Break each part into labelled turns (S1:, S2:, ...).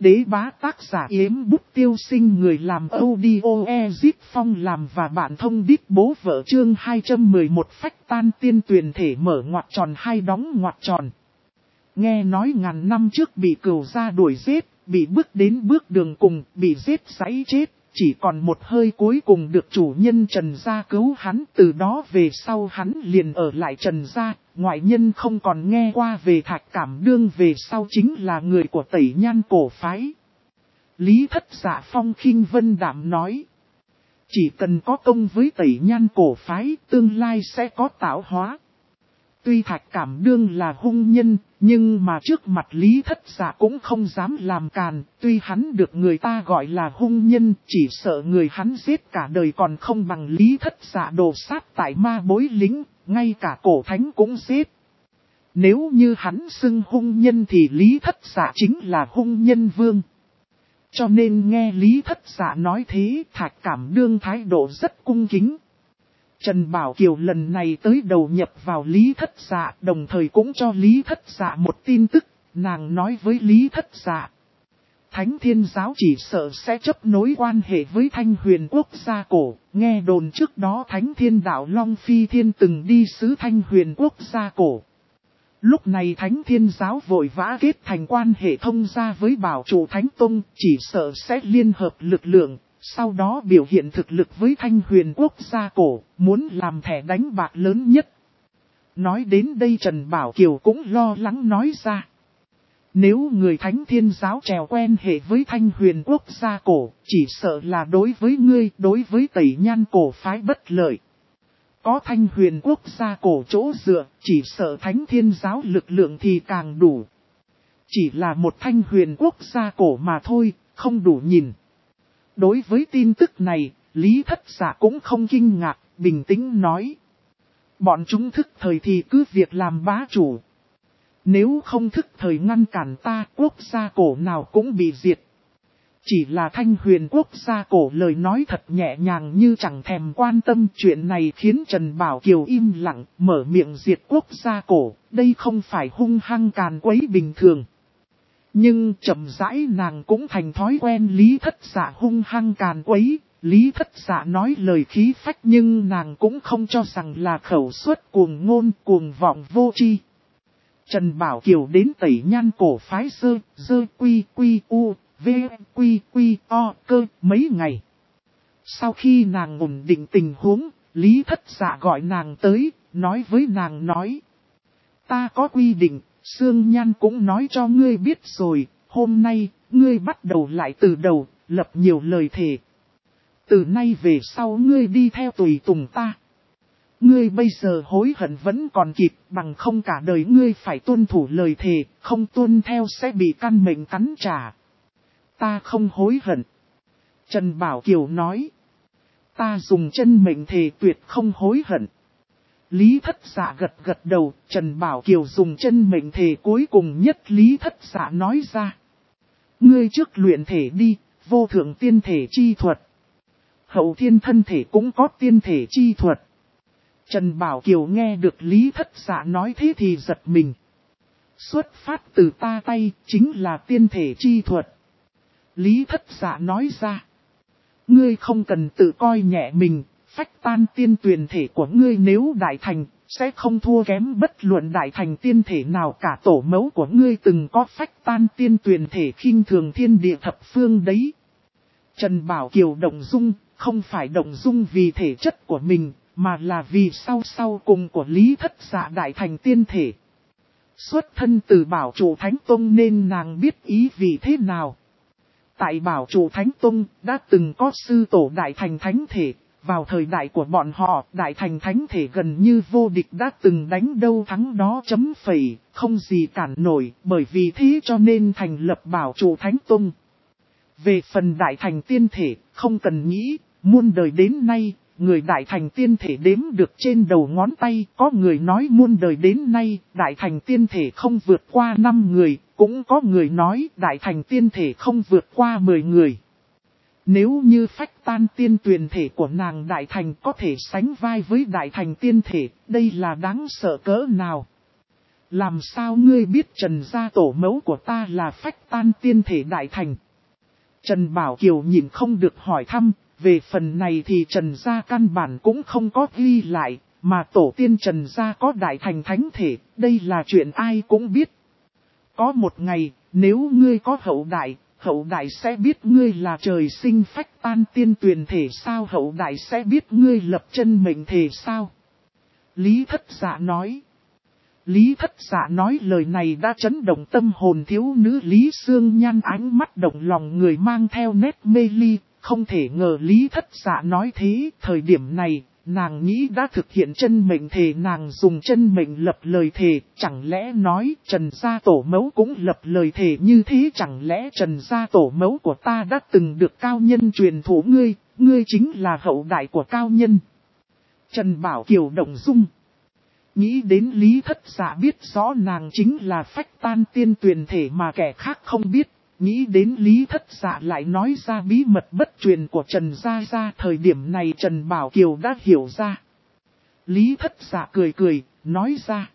S1: đế bá tác giả Yếm Bút Tiêu Sinh, người làm audio Ezip Phong làm và bạn thông đít bố vợ, chương 211 phách tan tiên tuyển thể mở ngoặc tròn hai đóng ngoặc tròn. Nghe nói ngàn năm trước bị cừu gia đuổi giết, bị bước đến bước đường cùng, bị giết giấy chết, chỉ còn một hơi cuối cùng được chủ nhân Trần gia cứu hắn. Từ đó về sau hắn liền ở lại Trần gia, ngoại nhân không còn nghe qua về Thạch Cảm Đương, về sau chính là người của Tẩy Nhan cổ phái. Lý Thất Dạ phong khinh vân đạm nói, chỉ cần có công với Tẩy Nhan cổ phái, tương lai sẽ có tạo hóa. Tuy Thạch Cảm Đương là hung nhân, nhưng mà trước mặt Lý Thất Dạ cũng không dám làm càn. Tuy hắn được người ta gọi là hung nhân, chỉ sợ người hắn giết cả đời còn không bằng Lý Thất Dạ đồ sát tại Ma Bối Lĩnh, ngay cả cổ thánh cũng giết. Nếu như hắn xưng hung nhân thì Lý Thất Dạ chính là hung nhân vương. Cho nên nghe Lý Thất Dạ nói thế, Thạch Cảm Đương thái độ rất cung kính. Trần Bảo Kiều lần này tới đầu nhập vào Lý Thất Dạ, đồng thời cũng cho Lý Thất Dạ một tin tức. Nàng nói với Lý Thất Dạ, Thánh Thiên Giáo chỉ sợ sẽ chấp nối quan hệ với Thanh Huyền Quốc gia cổ. Nghe đồn trước đó Thánh Thiên Đạo Long Phi Thiên từng đi sứ Thanh Huyền Quốc gia cổ. Lúc này Thánh Thiên Giáo vội vã kết thành quan hệ thông gia với Bảo Chủ Thánh Tông, chỉ sợ sẽ liên hợp lực lượng. Sau đó biểu hiện thực lực với Thanh Huyền Quốc gia cổ, muốn làm thẻ đánh bạc lớn nhất. Nói đến đây Trần Bảo Kiều cũng lo lắng nói ra. Nếu người Thánh Thiên Giáo trèo quen hệ với Thanh Huyền Quốc gia cổ, chỉ sợ là đối với ngươi, đối với Tẩy Nhan cổ phái bất lợi. Có Thanh Huyền Quốc gia cổ chỗ dựa, chỉ sợ Thánh Thiên Giáo lực lượng thì càng đủ. Chỉ là một Thanh Huyền Quốc gia cổ mà thôi, không đủ nhìn. Đối với tin tức này, Lý Thất Dạ cũng không kinh ngạc, bình tĩnh nói. Bọn chúng thức thời thì cứ việc làm bá chủ. Nếu không thức thời ngăn cản ta, quốc gia cổ nào cũng bị diệt. Chỉ là Thanh Huyền Quốc gia cổ lời nói thật nhẹ nhàng như chẳng thèm quan tâm. Chuyện này khiến Trần Bảo Kiều im lặng, mở miệng diệt quốc gia cổ. Đây không phải hung hăng càn quấy bình thường. Nhưng chậm rãi nàng cũng thành thói quen Lý Thất Dạ hung hăng càn quấy. Lý Thất Dạ nói lời khí phách nhưng nàng cũng không cho rằng là khẩu suất cuồng ngôn cuồng vọng vô tri. Trần Bảo Kiều đến Tẩy Nhan cổ phái dơ quy u v quy o cơ mấy ngày. Sau khi nàng ổn định tình huống, Lý Thất Dạ gọi nàng tới, nói với nàng nói. Ta có quy định, Sương Nhan cũng nói cho ngươi biết rồi, hôm nay, ngươi bắt đầu lại từ đầu, lập nhiều lời thề. Từ nay về sau ngươi đi theo tùy tùng ta. Ngươi bây giờ hối hận vẫn còn kịp, bằng không cả đời ngươi phải tuân thủ lời thề, không tuân theo sẽ bị căn mệnh cắn trả. Ta không hối hận. Trần Bảo Kiều nói. Ta dùng chân mệnh thề tuyệt không hối hận. Lý Thất Dạ gật đầu, Trần Bảo Kiều dùng chân mệnh thề cuối cùng nhất Lý Thất Dạ nói ra. Ngươi trước luyện thể đi, vô thượng tiên thể chi thuật. Hậu thiên thân thể cũng có tiên thể chi thuật. Trần Bảo Kiều nghe được Lý Thất Dạ nói thế thì giật mình. Xuất phát từ ta tay, chính là tiên thể chi thuật. Lý Thất Dạ nói ra. Ngươi không cần tự coi nhẹ mình, phách tan tiên tuyển thể của ngươi nếu đại thành, sẽ không thua kém bất luận đại thành tiên thể nào cả. Tổ mẫu của ngươi từng có phách tan tiên tuyển thể khinh thường thiên địa thập phương đấy. Trần Bảo Kiều động dung, không phải động dung vì thể chất của mình, mà là vì sau cùng của Lý Thất Dạ đại thành tiên thể. Xuất thân từ Bảo Chủ Thánh Tông nên nàng biết ý vì thế nào. Tại Bảo Chủ Thánh Tông đã từng có sư tổ đại thành thánh thể, vào thời đại của bọn họ đại thành thánh thể gần như vô địch, đã từng đánh đâu thắng đó chấm phẩy, không gì cản nổi, bởi vì thế cho nên thành lập Bảo Chủ Thánh Tông. Về phần đại thành tiên thể, không cần nghĩ, muôn đời đến nay, người đại thành tiên thể đếm được trên đầu ngón tay, có người nói muôn đời đến nay, đại thành tiên thể không vượt qua 5 người, cũng có người nói đại thành tiên thể không vượt qua 10 người. Nếu như phách tan tiên tuyển thể của nàng đại thành có thể sánh vai với đại thành tiên thể, đây là đáng sợ cỡ nào. Làm sao ngươi biết Trần gia tổ mẫu của ta là phách tan tiên thể đại thành? Trần Bảo Kiều nhìn không được hỏi thăm, về phần này thì Trần gia căn bản cũng không có ghi lại, mà tổ tiên Trần gia có đại thành thánh thể, đây là chuyện ai cũng biết. Có một ngày, nếu ngươi có hậu đại sẽ biết ngươi là trời sinh phách tan tiên tuyền thể sao, hậu đại sẽ biết ngươi lập chân mệnh thể sao. Lý Thất Dạ nói. Lý Thất Dạ nói lời này đã chấn động tâm hồn thiếu nữ Lý Sương Nhan, ánh mắt động lòng người mang theo nét mê ly, không thể ngờ Lý Thất Dạ nói thế. Thời điểm này, nàng nghĩ đã thực hiện chân mệnh thề, nàng dùng chân mệnh lập lời thề, chẳng lẽ nói Trần gia tổ mẫu cũng lập lời thề như thế, chẳng lẽ Trần gia tổ mẫu của ta đã từng được cao nhân truyền thụ ngươi chính là hậu đại của cao nhân. Trần Bảo Kiều động dung. Nghĩ đến Lý Thất Dạ biết rõ nàng chính là phách tan tiên tuyền thể mà kẻ khác không biết. Nghĩ đến Lý Thất Dạ lại nói ra bí mật bất truyền của Trần Gia Gia, thời điểm này Trần Bảo Kiều đã hiểu ra. Lý Thất Dạ cười, nói ra.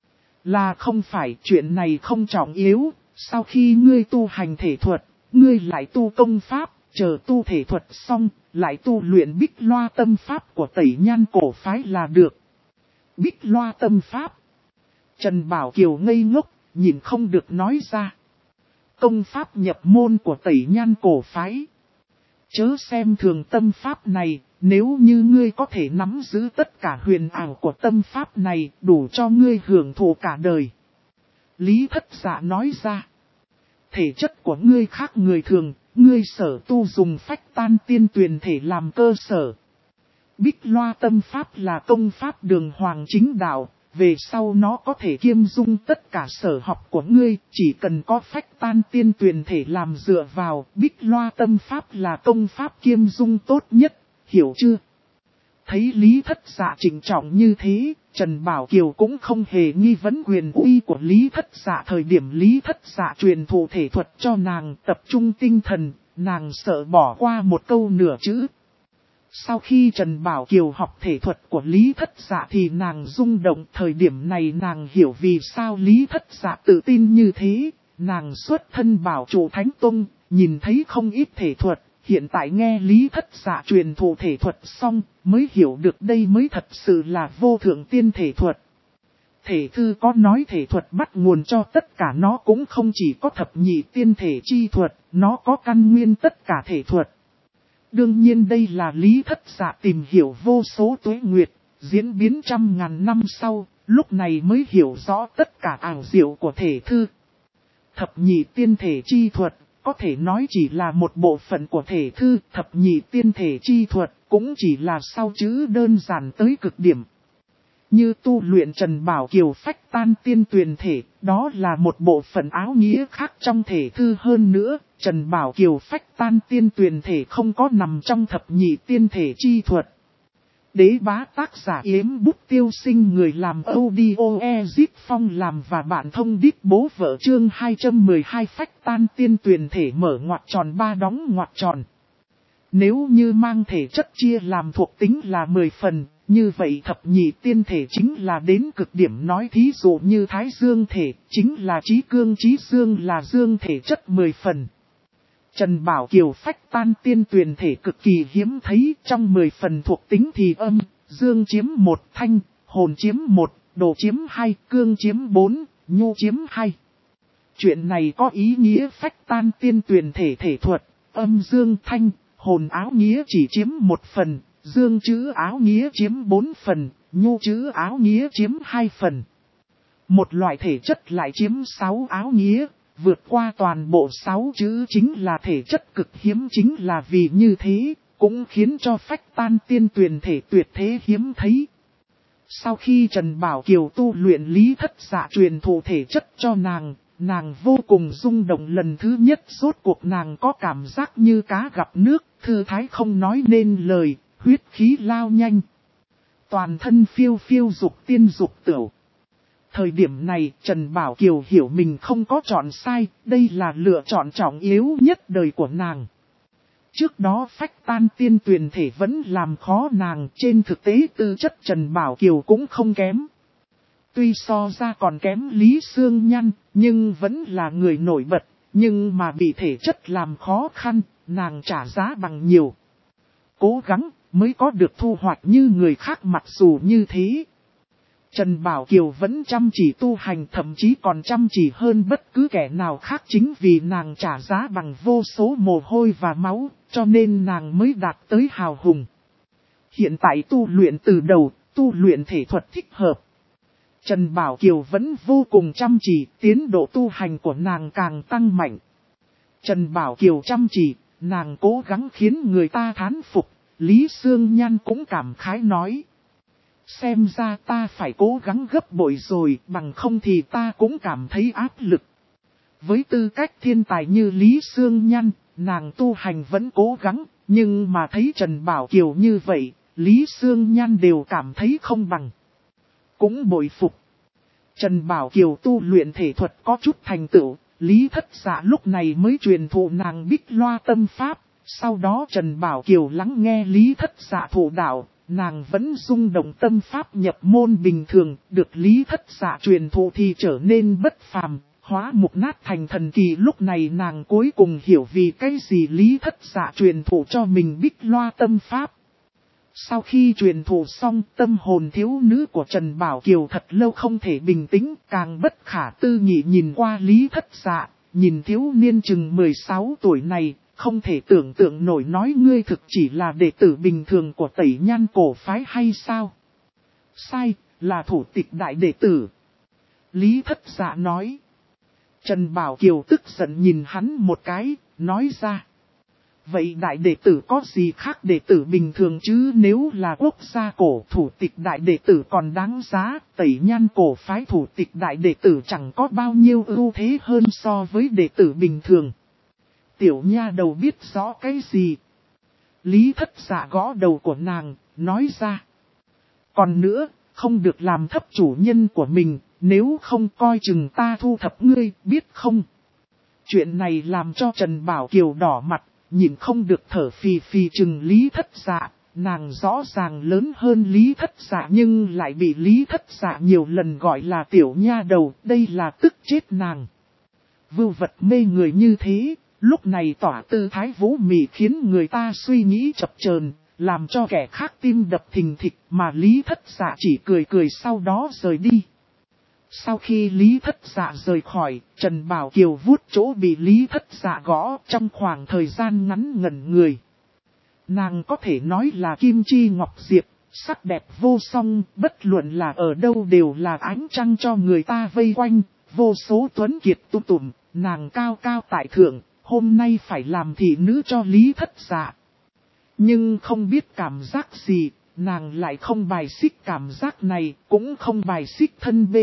S1: Là không phải, chuyện này không trọng yếu, sau khi ngươi tu hành thể thuật, ngươi lại tu công pháp, chờ tu thể thuật xong, lại tu luyện Bích Loa tâm pháp của Tẩy Nhan cổ phái là được. Bích Loa tâm pháp. Trần Bảo Kiều ngây ngốc, nhìn không được nói ra. Công pháp nhập môn của Tẩy Nhan cổ phái. Chớ xem thường tâm pháp này, nếu như ngươi có thể nắm giữ tất cả huyền ảo của tâm pháp này, đủ cho ngươi hưởng thụ cả đời. Lý Thất Dạ nói ra. Thể chất của ngươi khác người thường, ngươi sở tu dùng phách tan tiên tuyền thể làm cơ sở. Bích Loa tâm pháp là công pháp đường hoàng chính đạo, về sau nó có thể kiêm dung tất cả sở học của ngươi, chỉ cần có phách tan tiên tuyền thể làm dựa vào. Bích Loa tâm pháp là công pháp kiêm dung tốt nhất, hiểu chưa? Thấy Lý Thất Dạ trịnh trọng như thế, Trần Bảo Kiều cũng không hề nghi vấn quyền uy của Lý Thất Dạ. Thời điểm Lý Thất Dạ truyền thụ thể thuật cho nàng, tập trung tinh thần, nàng sợ bỏ qua một câu nửa chữ. Sau khi Trần Bảo Kiều học thể thuật của Lý Thất Dạ thì nàng rung động. Thời điểm này nàng hiểu vì sao Lý Thất Dạ tự tin như thế. Nàng xuất thân Bảo Trụ Thánh Tông, nhìn thấy không ít thể thuật. Hiện tại nghe Lý Thất Dạ truyền thụ thể thuật xong, mới hiểu được đây mới thật sự là vô thượng tiên thể thuật. Thể thư có nói thể thuật bắt nguồn cho tất cả, nó cũng không chỉ có thập nhị tiên thể chi thuật, nó có căn nguyên tất cả thể thuật. Đương nhiên đây là Lý Thất Dạ tìm hiểu vô số tuế nguyệt, diễn biến trăm ngàn năm sau, lúc này mới hiểu rõ tất cả ảo diệu của thể thư. Thập nhị tiên thể chi thuật, có thể nói chỉ là một bộ phận của thể thư, thập nhị tiên thể chi thuật, cũng chỉ là sau chữ đơn giản tới cực điểm. Như tu luyện Trần Bảo Kiều phách tan tiên tuyền thể, đó là một bộ phận áo nghĩa khác trong thể thư hơn nữa. Trần Bảo Kiều phách tan tiên tuyền thể không có nằm trong thập nhị tiên thể chi thuật. Đế bá tác giả Yếm Bút Tiêu Sinh, người làm audio Ezip Phong làm và bạn thông đít bố vợ chương 212 phách tan tiên tuyền thể mở ngoặc tròn 3 đóng ngoặc tròn. Nếu như mang thể chất chia làm thuộc tính là 10 phần, như vậy thập nhị tiên thể chính là đến cực điểm. Nói thí dụ như Thái Dương thể, chính là trí cương trí dương, là dương thể chất 10 phần. Trần Bảo Kiều phách tan tiên tuyền thể cực kỳ hiếm thấy, trong 10 phần thuộc tính thì âm, dương chiếm 1, thanh, hồn chiếm 1, đồ chiếm 2, cương chiếm 4, nhu chiếm 2. Chuyện này có ý nghĩa phách tan tiên tuyền thể thể thuật, âm dương thanh, hồn áo nghĩa chỉ chiếm 1 phần, dương chữ áo nghĩa chiếm 4 phần, nhu chữ áo nghĩa chiếm 2 phần. Một loại thể chất lại chiếm 6 áo nghĩa, vượt qua toàn bộ 6 chữ chính là thể chất cực hiếm. Chính là vì như thế, cũng khiến cho phách tan tiên tuyền thể tuyệt thế hiếm thấy. Sau khi Trần Bảo Kiều tu luyện Lý Thất Dạ truyền thụ thể chất cho nàng vô cùng rung động. Lần thứ nhất rốt cuộc nàng có cảm giác như cá gặp nước, thư thái không nói nên lời, huyết khí lao nhanh. Toàn thân phiêu phiêu dục tiên dục tửu. Thời điểm này Trần Bảo Kiều hiểu mình không có chọn sai, đây là lựa chọn trọng yếu nhất đời của nàng. Trước đó phách tan tiên tuyền thể vẫn làm khó nàng, trên thực tế tư chất Trần Bảo Kiều cũng không kém. Tuy so ra còn kém Lý Sương Nhan, nhưng vẫn là người nổi bật, nhưng mà bị thể chất làm khó khăn, nàng trả giá bằng nhiều. Cố gắng mới có được thu hoạch như người khác, mặc dù như thế. Trần Bảo Kiều vẫn chăm chỉ tu hành, thậm chí còn chăm chỉ hơn bất cứ kẻ nào khác, chính vì nàng trả giá bằng vô số mồ hôi và máu, cho nên nàng mới đạt tới hào hùng. Hiện tại tu luyện từ đầu, tu luyện thể thuật thích hợp. Trần Bảo Kiều vẫn vô cùng chăm chỉ, tiến độ tu hành của nàng càng tăng mạnh. Trần Bảo Kiều chăm chỉ, nàng cố gắng khiến người ta thán phục, Lý Sương Nhan cũng cảm khái nói. Xem ra ta phải cố gắng gấp bội rồi, bằng không thì ta cũng cảm thấy áp lực. Với tư cách thiên tài như Lý Sương Nhan, nàng tu hành vẫn cố gắng, nhưng mà thấy Trần Bảo Kiều như vậy, Lý Sương Nhan đều cảm thấy không bằng. Cũng bội phục. Trần Bảo Kiều tu luyện thể thuật có chút thành tựu, Lý Thất Dạ lúc này mới truyền thụ nàng Bích Loa tâm pháp. Sau đó Trần Bảo Kiều lắng nghe Lý Thất Dạ thụ đạo, nàng vẫn rung động tâm pháp nhập môn bình thường, được Lý Thất Dạ truyền thụ thì trở nên bất phàm, hóa mục nát thành thần kỳ. Lúc này nàng cuối cùng hiểu vì cái gì Lý Thất Dạ truyền thụ cho mình Bích Loa tâm pháp. Sau khi truyền thụ xong, tâm hồn thiếu nữ của Trần Bảo Kiều thật lâu không thể bình tĩnh, càng bất khả tư nghị nhìn qua Lý Thất Dạ, nhìn thiếu niên chừng 16 tuổi này, không thể tưởng tượng nổi, nói ngươi thực chỉ là đệ tử bình thường của Tẩy Nhan cổ phái hay sao? Sai, là thủ tịch đại đệ tử. Lý Thất Dạ nói. Trần Bảo Kiều tức giận nhìn hắn một cái, nói ra. Vậy đại đệ tử có gì khác đệ tử bình thường chứ? Nếu là quốc gia cổ thủ tịch đại đệ tử còn đáng giá, Tẩy Nhan cổ phái thủ tịch đại đệ tử chẳng có bao nhiêu ưu thế hơn so với đệ tử bình thường. Tiểu nha đầu biết rõ cái gì? Lý Thất Dạ gõ đầu của nàng, nói ra. Còn nữa, không được làm thấp chủ nhân của mình, nếu không coi chừng ta thu thập ngươi, biết không? Chuyện này làm cho Trần Bảo Kiều đỏ mặt, nhìn không được thở phì phì chừng Lý Thất Dạ. Nàng rõ ràng lớn hơn Lý Thất Dạ nhưng lại bị Lý Thất Dạ nhiều lần gọi là tiểu nha đầu, đây là tức chết nàng. Vưu vật mê người như thế, lúc này tỏa tư thái vũ mị khiến người ta suy nghĩ chập chờn, làm cho kẻ khác tim đập thình thịch, mà Lý Thất Dạ chỉ cười cười sau đó rời đi. Sau khi Lý Thất Dạ rời khỏi, Trần Bảo Kiều vuốt chỗ bị Lý Thất Dạ gõ, trong khoảng thời gian ngắn ngẩn người. Nàng có thể nói là kim chi ngọc diệp, sắc đẹp vô song, bất luận là ở đâu đều là ánh trăng cho người ta vây quanh, vô số tuấn kiệt tung tùm, nàng cao cao tại thượng, hôm nay phải làm thị nữ cho Lý Thất Dạ. Nhưng không biết cảm giác gì, nàng lại không bài xích cảm giác này, cũng không bài xích thân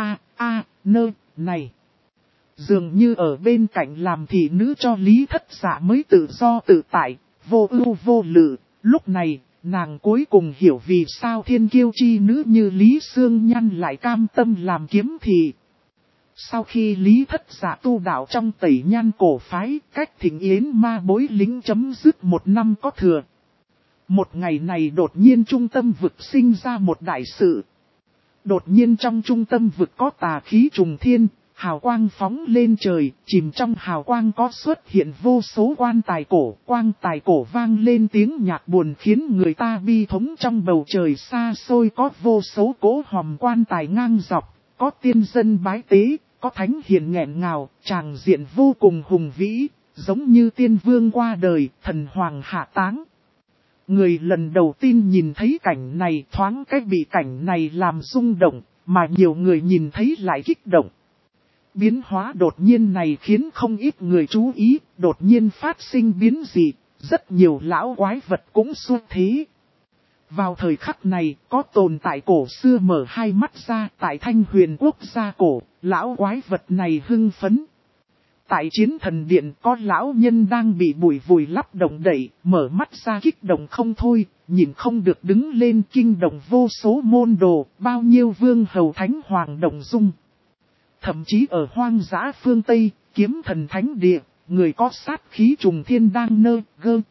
S1: nơ này. Dường như ở bên cạnh làm thị nữ cho Lý Thất Dạ mới tự do tự tại, vô ưu vô lự. Lúc này, nàng cuối cùng hiểu vì sao thiên kiêu chi nữ như Lý Sương Nhan lại cam tâm làm kiếm thị. Sau khi Lý Thất Dạ tu đạo trong Tẩy Nhan cổ phái, cách thỉnh yến ma bối lính chấm dứt 1 năm có thừa. Một ngày này đột nhiên trung tâm vực sinh ra một đại sự. Đột nhiên trong trung tâm vực có tà khí trùng thiên, hào quang phóng lên trời, chìm trong hào quang có xuất hiện vô số quan tài cổ vang lên tiếng nhạc buồn khiến người ta bi thống. Trong bầu trời xa xôi có vô số cỗ hòm quan tài ngang dọc, có tiên dân bái tế, có thánh hiền nghẹn ngào, tràng diện vô cùng hùng vĩ, giống như tiên vương qua đời, thần hoàng hạ táng. Người lần đầu tiên nhìn thấy cảnh này thoáng cách bị cảnh này làm rung động, mà nhiều người nhìn thấy lại kích động. Biến hóa đột nhiên này khiến không ít người chú ý, đột nhiên phát sinh biến dị, rất nhiều lão quái vật cũng xuất thế. Vào thời khắc này, có tồn tại cổ xưa mở hai mắt ra, tại Thanh Huyền quốc gia cổ, lão quái vật này hưng phấn. Tại Chiến Thần Điện có lão nhân đang bị bụi vùi lấp động đậy, mở mắt ra kích động không thôi, nhìn không được đứng lên kinh động vô số môn đồ, bao nhiêu vương hầu thánh hoàng động dung. Thậm chí ở hoang dã phương Tây, Kiếm Thần Thánh Địa, người có sát khí trùng thiên đang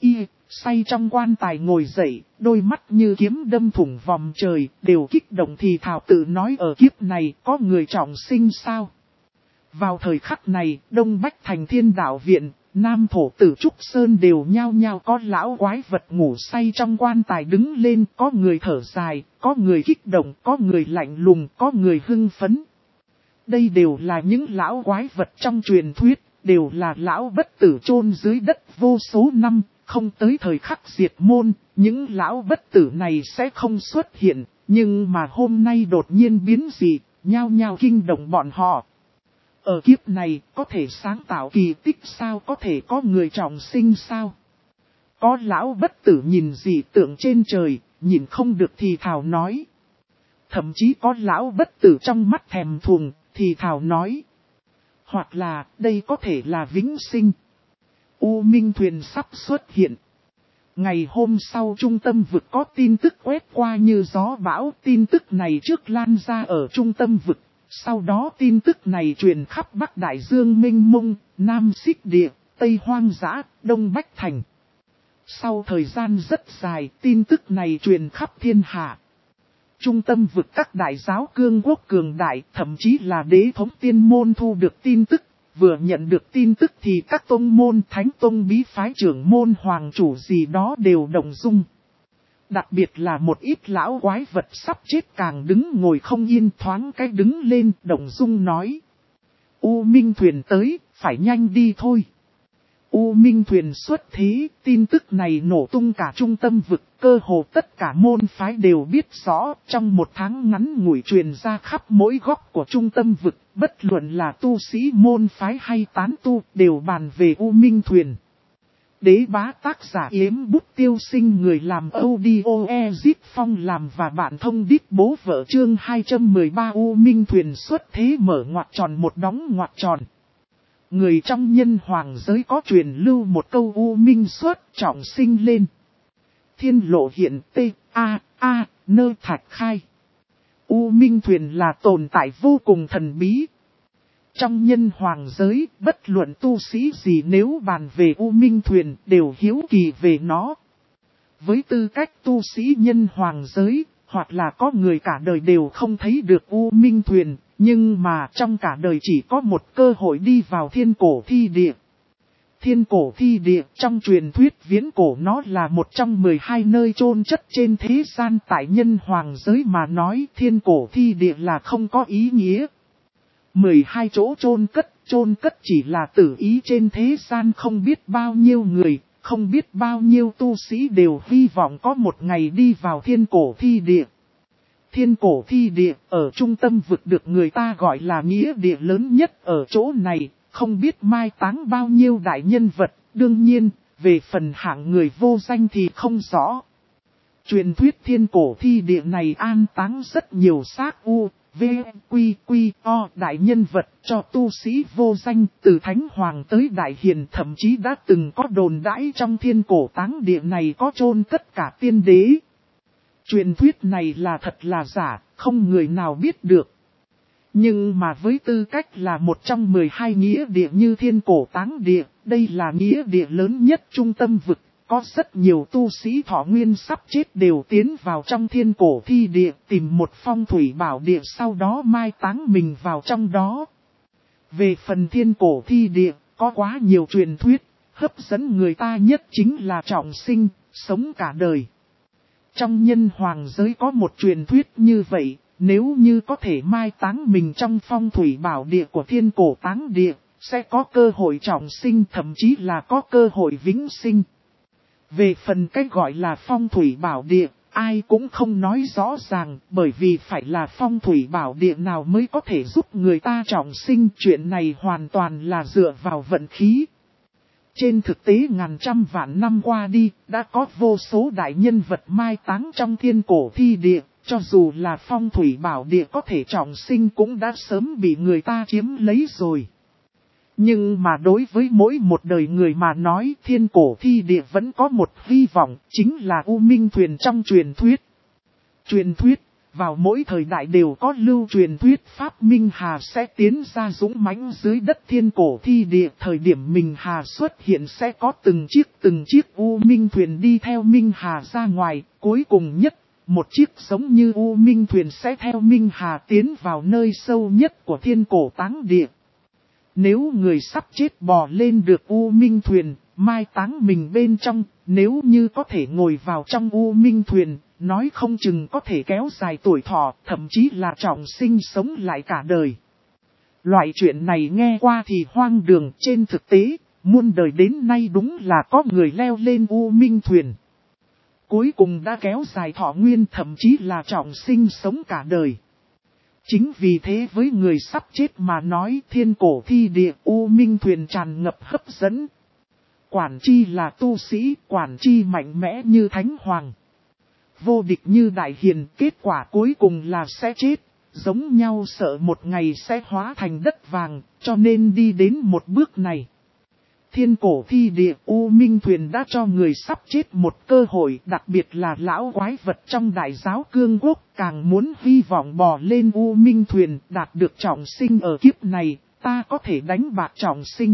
S1: say trong quan tài ngồi dậy, đôi mắt như kiếm đâm thủng vòng trời, đều kích động thì thào tự nói ở kiếp này có người trọng sinh sao. Vào thời khắc này, Đông Bách Thành Thiên Đạo Viện, Nam Thổ Tử Trúc Sơn đều nhao nhao có lão quái vật ngủ say trong quan tài đứng lên, có người thở dài, có người kích động, có người lạnh lùng, có người hưng phấn. Đây đều là những lão quái vật trong truyền thuyết, đều là lão bất tử chôn dưới đất vô số năm, không tới thời khắc diệt môn, những lão bất tử này sẽ không xuất hiện, nhưng mà hôm nay đột nhiên biến dị, nhao nhao kinh động bọn họ. Ở kiếp này, có thể sáng tạo kỳ tích sao, có thể có người trọng sinh sao? Có lão bất tử nhìn dị tượng trên trời, nhìn không được thì thào nói. Thậm chí có lão bất tử trong mắt thèm thuồng, thì thào nói. Hoặc là, đây có thể là vĩnh sinh. U Minh Thuyền sắp xuất hiện. Ngày hôm sau trung tâm vực có tin tức quét qua như gió bão, tin tức này trước lan ra ở trung tâm vực. Sau đó tin tức này truyền khắp Bắc Đại Dương mênh mông, Nam Xích Địa, Tây Hoang Dã, Đông Bách Thành. Sau thời gian rất dài, tin tức này truyền khắp thiên hạ. Trung tâm vực các đại giáo cương quốc cường đại, thậm chí là đế thống tiên môn thu được tin tức. Vừa nhận được tin tức thì các tông môn, thánh tông, bí phái trưởng môn, hoàng chủ gì đó đều động dung. Đặc biệt là một ít lão quái vật sắp chết càng đứng ngồi không yên, thoáng cái đứng lên, động dung nói. U Minh Thuyền tới, phải nhanh đi thôi. U Minh Thuyền xuất thế, tin tức này nổ tung cả trung tâm vực, cơ hồ tất cả môn phái đều biết rõ, trong một tháng ngắn ngủi truyền ra khắp mỗi góc của trung tâm vực, bất luận là tu sĩ môn phái hay tán tu, đều bàn về U Minh Thuyền. Đế bá tác giả Yếm Bút Tiêu Sinh, người làm audio Ezip Phong làm và bạn thông đít bố vợ, chương 213 U Minh Thuyền xuất thế mở ngoặc tròn một đóng ngoặc tròn. Người trong nhân hoàng giới có truyền lưu một câu U Minh xuất trọng sinh lên. Thiên lộ hiện nơ thạch khai. U Minh Thuyền là tồn tại vô cùng thần bí. Trong nhân hoàng giới, bất luận tu sĩ gì nếu bàn về U Minh Thuyền đều hiếu kỳ về nó. Với tư cách tu sĩ nhân hoàng giới, hoặc là có người cả đời đều không thấy được U Minh Thuyền, nhưng mà trong cả đời chỉ có một cơ hội đi vào thiên cổ thi địa. Thiên cổ thi địa trong truyền thuyết viễn cổ nó là một trong 12 nơi chôn chất trên thế gian, tại nhân hoàng giới mà nói thiên cổ thi địa là không có ý nghĩa. 12 chỗ chôn cất chỉ là tử ý trên thế gian, không biết bao nhiêu người, không biết bao nhiêu tu sĩ đều hy vọng có một ngày đi vào thiên cổ thi địa. Thiên cổ thi địa ở trung tâm vực được người ta gọi là nghĩa địa lớn nhất ở chỗ này, không biết mai táng bao nhiêu đại nhân vật, đương nhiên, về phần hạng người vô danh thì không rõ. Truyền thuyết thiên cổ thi địa này an táng rất nhiều xác đại nhân vật cho tu sĩ vô danh, từ thánh hoàng tới đại hiền, thậm chí đã từng có đồn đãi trong thiên cổ táng địa này có chôn tất cả tiên đế. Truyền thuyết này là thật là giả, không người nào biết được. Nhưng mà với tư cách là một trong 12 nghĩa địa như thiên cổ táng địa, đây là nghĩa địa lớn nhất trung tâm vực. Có rất nhiều tu sĩ thọ nguyên sắp chết đều tiến vào trong thiên cổ thi địa, tìm một phong thủy bảo địa, sau đó mai táng mình vào trong đó. Về phần thiên cổ thi địa, có quá nhiều truyền thuyết, hấp dẫn người ta nhất chính là trọng sinh, sống cả đời. Trong nhân hoàng giới có một truyền thuyết như vậy, nếu như có thể mai táng mình trong phong thủy bảo địa của thiên cổ táng địa, sẽ có cơ hội trọng sinh, thậm chí là có cơ hội vĩnh sinh. Về phần cách gọi là phong thủy bảo địa, ai cũng không nói rõ ràng, bởi vì phải là phong thủy bảo địa nào mới có thể giúp người ta trọng sinh, chuyện này hoàn toàn là dựa vào vận khí. Trên thực tế ngàn trăm vạn năm qua đi, đã có vô số đại nhân vật mai táng trong thiên cổ thi địa, cho dù là phong thủy bảo địa có thể trọng sinh cũng đã sớm bị người ta chiếm lấy rồi. Nhưng mà đối với mỗi một đời người mà nói, thiên cổ thi địa vẫn có một hy vọng, chính là U Minh Thuyền trong truyền thuyết. Truyền thuyết, vào mỗi thời đại đều có lưu truyền thuyết pháp Minh Hà sẽ tiến ra dũng mãnh dưới đất thiên cổ thi địa. Thời điểm Minh Hà xuất hiện sẽ có từng chiếc U Minh thuyền đi theo Minh Hà ra ngoài, cuối cùng nhất, một chiếc giống như U Minh thuyền sẽ theo Minh Hà tiến vào nơi sâu nhất của thiên cổ táng địa. Nếu người sắp chết bò lên được U Minh thuyền, mai táng mình bên trong, nếu như có thể ngồi vào trong U Minh thuyền, nói không chừng có thể kéo dài tuổi thọ, thậm chí là trọng sinh sống lại cả đời. Loại chuyện này nghe qua thì hoang đường, trên thực tế, muôn đời đến nay đúng là có người leo lên U Minh thuyền. Cuối cùng đã kéo dài thọ nguyên, thậm chí là trọng sinh sống cả đời. Chính vì thế với người sắp chết mà nói, thiên cổ thi địa U Minh thuyền tràn ngập hấp dẫn. Quản chi là tu sĩ, quản chi mạnh mẽ như thánh hoàng. Vô địch như đại hiền, kết quả cuối cùng là sẽ chết. Giống nhau sợ một ngày sẽ hóa thành đất vàng, cho nên đi đến một bước này. Thiên cổ thi địa U Minh thuyền đã cho người sắp chết một cơ hội, đặc biệt là lão quái vật trong đại giáo cương quốc, càng muốn hy vọng bò lên U Minh thuyền, đạt được trọng sinh ở kiếp này, ta có thể đánh bạc trọng sinh.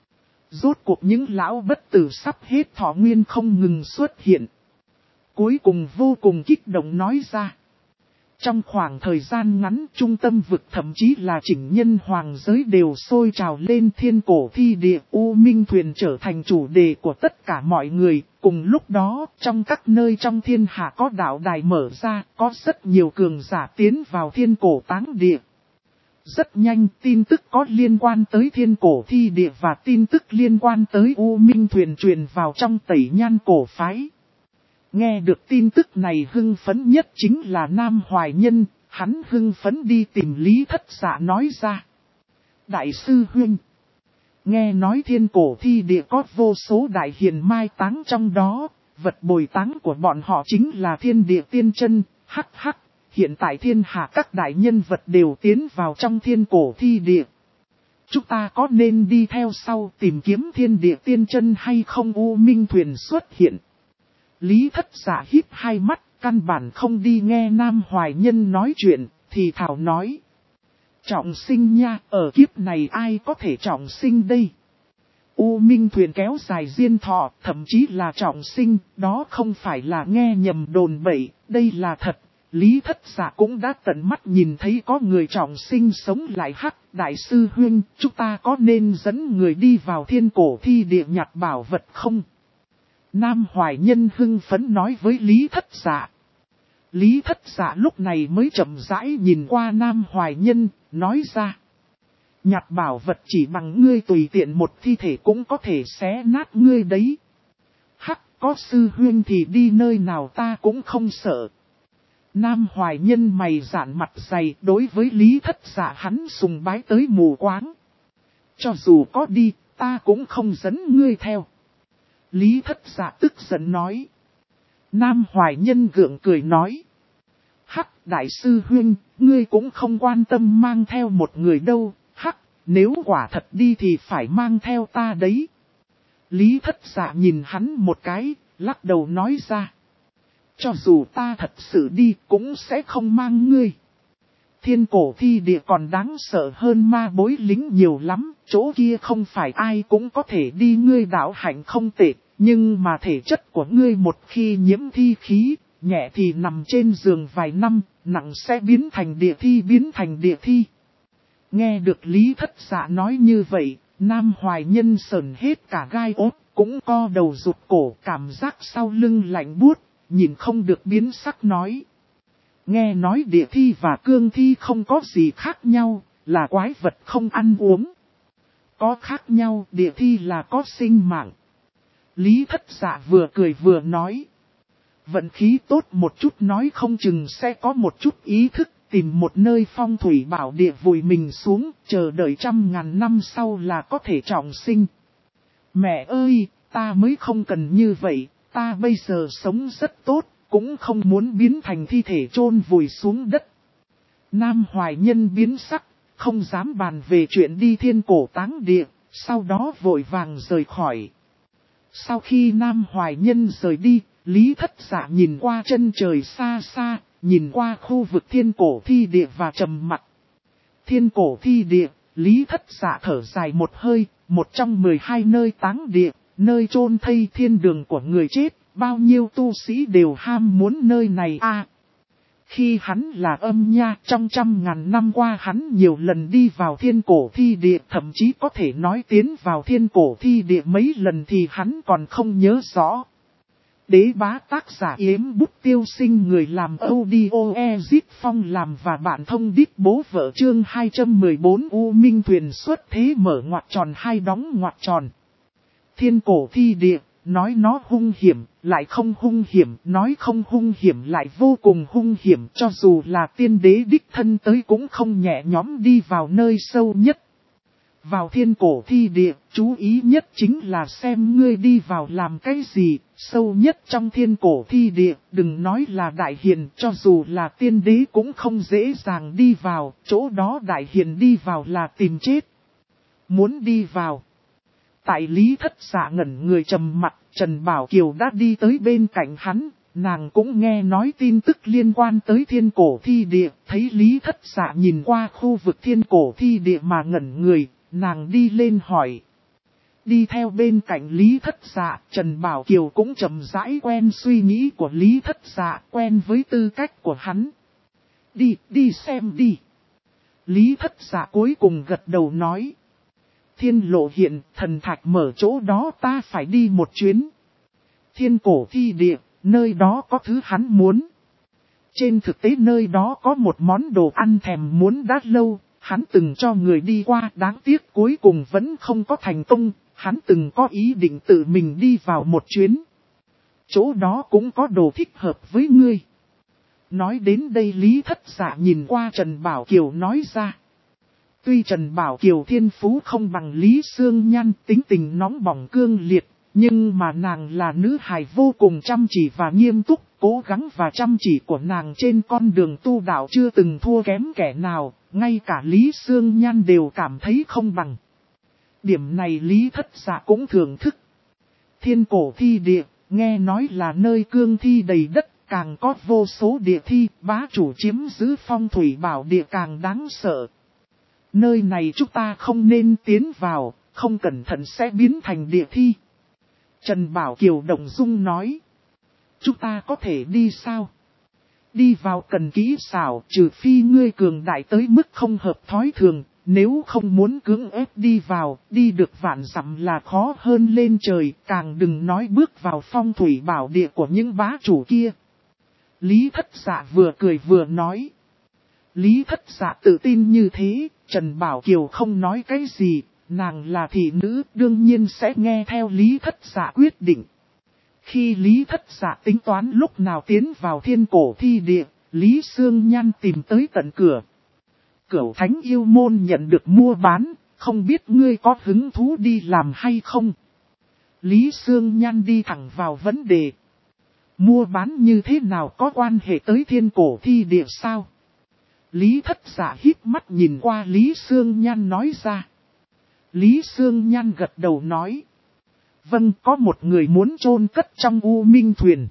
S1: Rốt cuộc những lão bất tử sắp hết thọ nguyên không ngừng xuất hiện. Cuối cùng vô cùng kích động nói ra. Trong khoảng thời gian ngắn, trung tâm vực thậm chí là chỉnh nhân hoàng giới đều sôi trào lên. Thiên cổ thi địa U Minh thuyền trở thành chủ đề của tất cả mọi người. Cùng lúc đó, trong các nơi trong thiên hạ có đạo đài mở ra, có rất nhiều cường giả tiến vào thiên cổ táng địa. Rất nhanh, tin tức có liên quan tới thiên cổ thi địa và tin tức liên quan tới U Minh thuyền truyền vào trong Tẩy Nhan cổ phái. Nghe được tin tức này hưng phấn nhất chính là Nam Hoài Nhân, hắn hưng phấn đi tìm Lý Thất Dạ nói ra. Đại sư huynh, nghe nói thiên cổ thi địa có vô số đại hiền mai táng trong đó, vật bồi táng của bọn họ chính là thiên địa tiên chân, hắc hắc, hiện tại thiên hạ các đại nhân vật đều tiến vào trong thiên cổ thi địa. Chúng ta có nên đi theo sau tìm kiếm thiên địa tiên chân hay không? U Minh thuyền xuất hiện. Lý Thất Dạ híp hai mắt, căn bản không đi nghe Nam Hoài Nhân nói chuyện, thì thảo nói. Trọng sinh nha, ở kiếp này ai có thể trọng sinh đây? U Minh thuyền kéo dài diên thọ, thậm chí là trọng sinh, đó không phải là nghe nhầm đồn bậy, đây là thật. Lý Thất Dạ cũng đã tận mắt nhìn thấy có người trọng sinh sống lại. Hắc, đại sư huynh, chúng ta có nên dẫn người đi vào thiên cổ thi địa nhặt bảo vật không? Nam Hoài Nhân hưng phấn nói với Lý Thất Dạ. Lý Thất Dạ lúc này mới chậm rãi nhìn qua Nam Hoài Nhân, nói ra. Nhặt bảo vật chỉ bằng ngươi tùy tiện một thi thể cũng có thể xé nát ngươi đấy. Hắc, có sư huynh thì đi nơi nào ta cũng không sợ. Nam Hoài Nhân mày dạn mặt dày, đối với Lý Thất Dạ hắn sùng bái tới mù quáng. Cho dù có đi, ta cũng không dẫn ngươi theo. Lý Thất Dạ tức giận nói. Nam Hoài Nhân gượng cười nói. Hắc, đại sư huynh, ngươi cũng không quan tâm mang theo một người đâu. Hắc, nếu quả thật đi thì phải mang theo ta đấy. Lý Thất Dạ nhìn hắn một cái, lắc đầu nói ra. Cho dù ta thật sự đi cũng sẽ không mang ngươi. Thiên cổ thi địa còn đáng sợ hơn ma bối lính nhiều lắm, chỗ kia không phải ai cũng có thể đi. Ngươi đạo hạnh không tệ, nhưng mà thể chất của ngươi một khi nhiễm thi khí, nhẹ thì nằm trên giường vài năm, nặng sẽ biến thành địa thi. Nghe được Lý Thất Dạ nói như vậy, Nam Hoài Nhân sờn hết cả gai ốt, cũng co đầu rụt cổ, cảm giác sau lưng lạnh buốt, nhìn không được biến sắc nói. Nghe nói địa thi và cương thi không có gì khác nhau, là quái vật không ăn uống. Có khác nhau, địa thi là có sinh mạng. Lý Thất Dạ vừa cười vừa nói. Vận khí tốt một chút nói không chừng sẽ có một chút ý thức, tìm một nơi phong thủy bảo địa vùi mình xuống, chờ đợi 100.000 năm sau là có thể trọng sinh. Mẹ ơi, ta mới không cần như vậy, ta bây giờ sống rất tốt, cũng không muốn biến thành thi thể chôn vùi xuống đất. Nam Hoài Nhân biến sắc, không dám bàn về chuyện đi thiên cổ táng địa, sau đó vội vàng rời khỏi. Sau khi Nam Hoài Nhân rời đi, Lý Thất Dạ nhìn qua chân trời xa xa, nhìn qua khu vực thiên cổ thi địa và trầm mặt. Thiên cổ thi địa, Lý Thất Dạ thở dài một hơi, một trong 12 nơi táng địa, nơi chôn thây thiên đường của người chết, bao nhiêu tu sĩ đều ham muốn nơi này Khi hắn là âm nha, trong 100.000 năm qua hắn nhiều lần đi vào thiên cổ thi địa, thậm chí có thể nói tiến vào thiên cổ thi địa mấy lần thì hắn còn không nhớ rõ. Đế bá tác giả Yếm Bút Tiêu Sinh, người làm audio Ezit Phong làm và bạn thông đít bố vợ chương 214 U Minh Thuyền xuất thế mở ngoặc tròn hai đóng ngoặc tròn. Thiên cổ thi địa, nói nó hung hiểm, lại không hung hiểm, nói không hung hiểm lại vô cùng hung hiểm, cho dù là tiên đế đích thân tới cũng không nhẹ nhõm đi vào nơi sâu nhất. Vào thiên cổ thi địa, chú ý nhất chính là xem ngươi đi vào làm cái gì, sâu nhất trong thiên cổ thi địa, đừng nói là đại hiền, cho dù là tiên đế cũng không dễ dàng đi vào, chỗ đó đại hiền đi vào là tìm chết. Muốn đi vào. Tại Lý Thất Dạ ngẩn người trầm mặt, Trần Bảo Kiều đã đi tới bên cạnh hắn, nàng cũng nghe nói tin tức liên quan tới thiên cổ thi địa, thấy Lý Thất Dạ nhìn qua khu vực thiên cổ thi địa mà ngẩn người, nàng đi lên hỏi. Đi theo bên cạnh Lý Thất Dạ, Trần Bảo Kiều cũng chậm rãi quen suy nghĩ của Lý Thất Dạ, quen với tư cách của hắn. Đi xem đi. Lý Thất Dạ cuối cùng gật đầu nói. Thiên lộ hiện, thần thạch mở chỗ đó ta phải đi một chuyến. Thiên cổ thi địa, nơi đó có thứ hắn muốn. Trên thực tế nơi đó có một món đồ ăn thèm muốn đã lâu, hắn từng cho người đi qua, đáng tiếc cuối cùng vẫn không có thành công, hắn từng có ý định tự mình đi vào một chuyến. Chỗ đó cũng có đồ thích hợp với ngươi. Nói đến đây Lý Thất Dạ nhìn qua Trần Bảo Kiều nói ra. Tuy Trần Bảo Kiều thiên phú không bằng Lý Sương Nhan, tính tình nóng bỏng cương liệt, nhưng mà nàng là nữ hài vô cùng chăm chỉ và nghiêm túc, cố gắng và chăm chỉ của nàng trên con đường tu đạo chưa từng thua kém kẻ nào, ngay cả Lý Sương Nhan đều cảm thấy không bằng. Điểm này Lý Thất Dạ cũng thưởng thức. Thiên cổ thi địa, nghe nói là nơi cương thi đầy đất, càng có vô số địa thi, bá chủ chiếm giữ phong thủy bảo địa càng đáng sợ. Nơi này chúng ta không nên tiến vào, không cẩn thận sẽ biến thành địa thi. Trần Bảo Kiều động dung nói. Chúng ta có thể đi sao? Đi vào cần kỹ xảo, trừ phi ngươi cường đại tới mức không hợp thói thường, nếu không muốn cưỡng ép đi vào, đi được vạn dặm là khó hơn lên trời, càng đừng nói bước vào phong thủy bảo địa của những bá chủ kia. Lý Thất Dạ vừa cười vừa nói. Lý Thất Dạ tự tin như thế, Trần Bảo Kiều không nói cái gì, nàng là thị nữ, đương nhiên sẽ nghe theo Lý Thất Dạ quyết định. Khi Lý Thất Dạ tính toán lúc nào tiến vào thiên cổ thi địa, Lý Sương Nhan tìm tới tận cửa. Cửu Thánh Yêu Môn nhận được mua bán, không biết ngươi có hứng thú đi làm hay không? Lý Sương Nhan đi thẳng vào vấn đề. Mua bán như thế nào có quan hệ tới thiên cổ thi địa sao? Lý Thất Dạ híp mắt nhìn qua Lý Sương Nhan nói ra. Lý Sương Nhan gật đầu nói. Vâng, có một người muốn chôn cất trong U Minh Thuyền.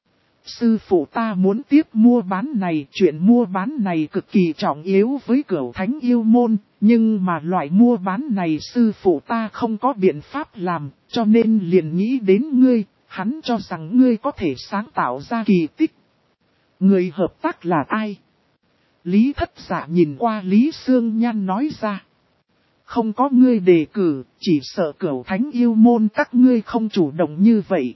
S1: Sư phụ ta muốn tiếp mua bán này, chuyện mua bán này cực kỳ trọng yếu với Cửu Thánh Yêu Môn, nhưng mà loại mua bán này sư phụ ta không có biện pháp làm, cho nên liền nghĩ đến ngươi, hắn cho rằng ngươi có thể sáng tạo ra kỳ tích. Người hợp tác là ai? Lý Thất Dạ nhìn qua Lý Sương Nhan nói ra. Không có ngươi đề cử, chỉ sợ Cửu Thánh Yêu Môn các ngươi không chủ động như vậy.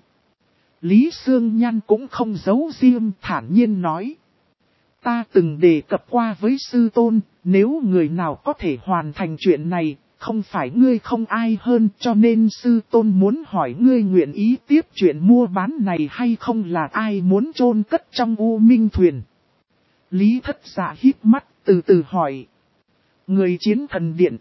S1: Lý Sương Nhan cũng không giấu riêng, thản nhiên nói. Ta từng đề cập qua với sư tôn, nếu người nào có thể hoàn thành chuyện này, không phải ngươi không ai hơn, cho nên sư tôn muốn hỏi ngươi nguyện ý tiếp chuyện mua bán này hay không, là ai muốn chôn cất trong U Minh Thuyền. Lý Thất Dạ híp mắt, từ từ hỏi. Người Chiến Thần Điện.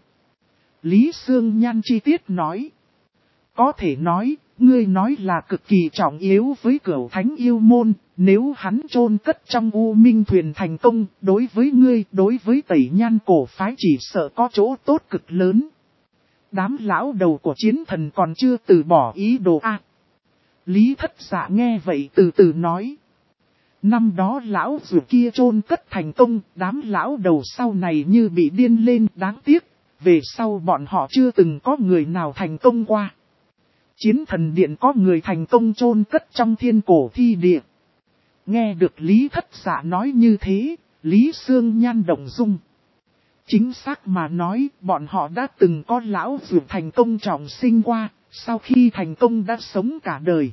S1: Lý Sương Nhan chi tiết nói. Có thể nói, ngươi nói là cực kỳ trọng yếu với Cửu Thánh Yêu Môn, nếu hắn chôn cất trong U Minh Thuyền thành công, đối với ngươi, đối với Tẩy Nhan cổ phái chỉ sợ có chỗ tốt cực lớn. Đám lão đầu của Chiến Thần còn chưa từ bỏ ý đồ Lý Thất Dạ nghe vậy từ từ nói. Năm đó lão dù kia chôn cất thành công, đám lão đầu sau này như bị điên lên, đáng tiếc. Về sau bọn họ chưa từng có người nào thành công qua. Chiến thần điện có người thành công chôn cất trong thiên cổ thi địa. Nghe được Lý Thất Dạ nói như thế, Lý Sương Nhan động dung. Chính xác mà nói, bọn họ đã từng có lão dù thành công trọng sinh qua, sau khi thành công đã sống cả đời.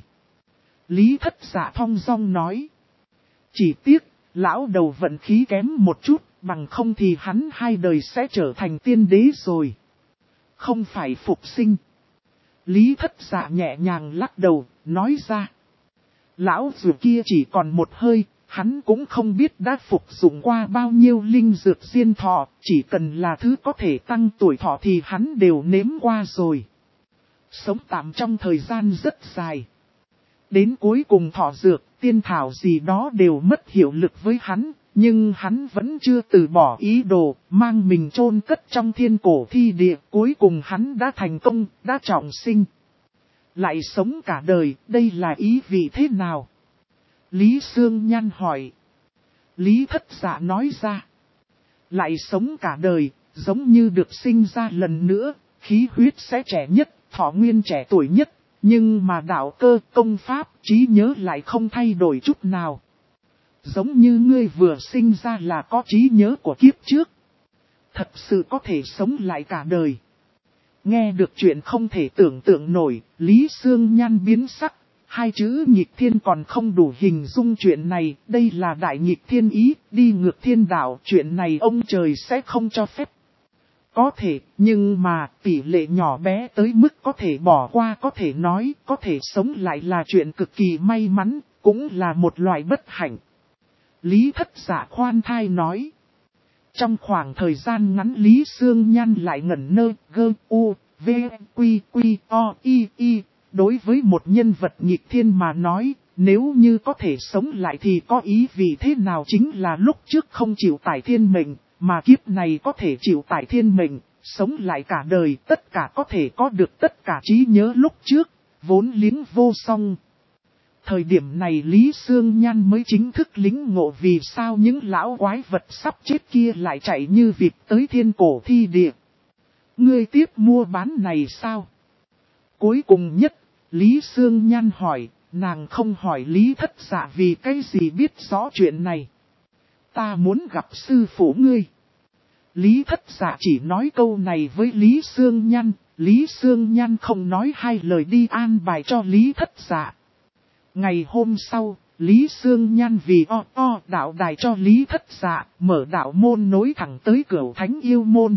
S1: Lý Thất Dạ thong dong nói. Chỉ tiếc, lão đầu vận khí kém một chút, bằng không thì hắn 2 đời sẽ trở thành tiên đế rồi. Không phải phục sinh. Lý Thất Dạ nhẹ nhàng lắc đầu, nói ra. Lão dù kia chỉ còn một hơi, hắn cũng không biết đã phục dụng qua bao nhiêu linh dược diên thọ, chỉ cần là thứ có thể tăng tuổi thọ thì hắn đều nếm qua rồi. Sống tạm trong thời gian rất dài. Đến cuối cùng thọ dược, tiên thảo gì đó đều mất hiệu lực với hắn, nhưng hắn vẫn chưa từ bỏ ý đồ, mang mình chôn cất trong thiên cổ thi địa, cuối cùng hắn đã thành công, đã trọng sinh. Lại sống cả đời, đây là ý vị thế nào? Lý Sương Nhan hỏi. Lý Thất Dạ nói ra. Lại sống cả đời, giống như được sinh ra lần nữa, khí huyết sẽ trẻ nhất, thọ nguyên trẻ tuổi nhất. Nhưng mà đạo cơ, công pháp, trí nhớ lại không thay đổi chút nào. Giống như ngươi vừa sinh ra là có trí nhớ của kiếp trước. Thật sự có thể sống lại cả đời. Nghe được chuyện không thể tưởng tượng nổi, Lý Sương Nhan biến sắc. 2 chữ nghịch thiên còn không đủ hình dung chuyện này, đây là đại nghịch thiên ý, đi ngược thiên đạo, chuyện này ông trời sẽ không cho phép. Có thể, nhưng mà tỷ lệ nhỏ bé tới mức có thể bỏ qua, có thể nói, có thể sống lại là chuyện cực kỳ may mắn, cũng là một loại bất hạnh. Lý Thất Dạ khoan thai nói. Trong khoảng thời gian ngắn Lý Sương Nhan lại ngẩn ngơ, gơ, u, v, quy, quy, o, y. Đối với một nhân vật nghịch thiên mà nói, nếu như có thể sống lại thì có ý vị thế nào chính là lúc trước không chịu tải thiên mệnh, mà kiếp này có thể chịu tải thiên mệnh, sống lại cả đời, tất cả có thể có được tất cả trí nhớ lúc trước, vốn liếng vô song. Thời điểm này Lý Sương Nhan mới chính thức lĩnh ngộ vì sao những lão quái vật sắp chết kia lại chạy như vịt tới thiên cổ thi địa. Ngươi tiếp mua bán này sao? Cuối cùng nhất, Lý Sương Nhan hỏi, nàng không hỏi Lý Thất Dạ vì cái gì biết rõ chuyện này. Ta muốn gặp sư phụ ngươi. Lý Thất Dạ chỉ nói câu này với Lý Sương Nhan, Lý Sương Nhan không nói 2 lời đi an bài cho Lý Thất Dạ. Ngày hôm sau, Lý Sương Nhan vì đạo đài cho Lý Thất Dạ, mở đạo môn nối thẳng tới Cửu Thánh Yêu Môn.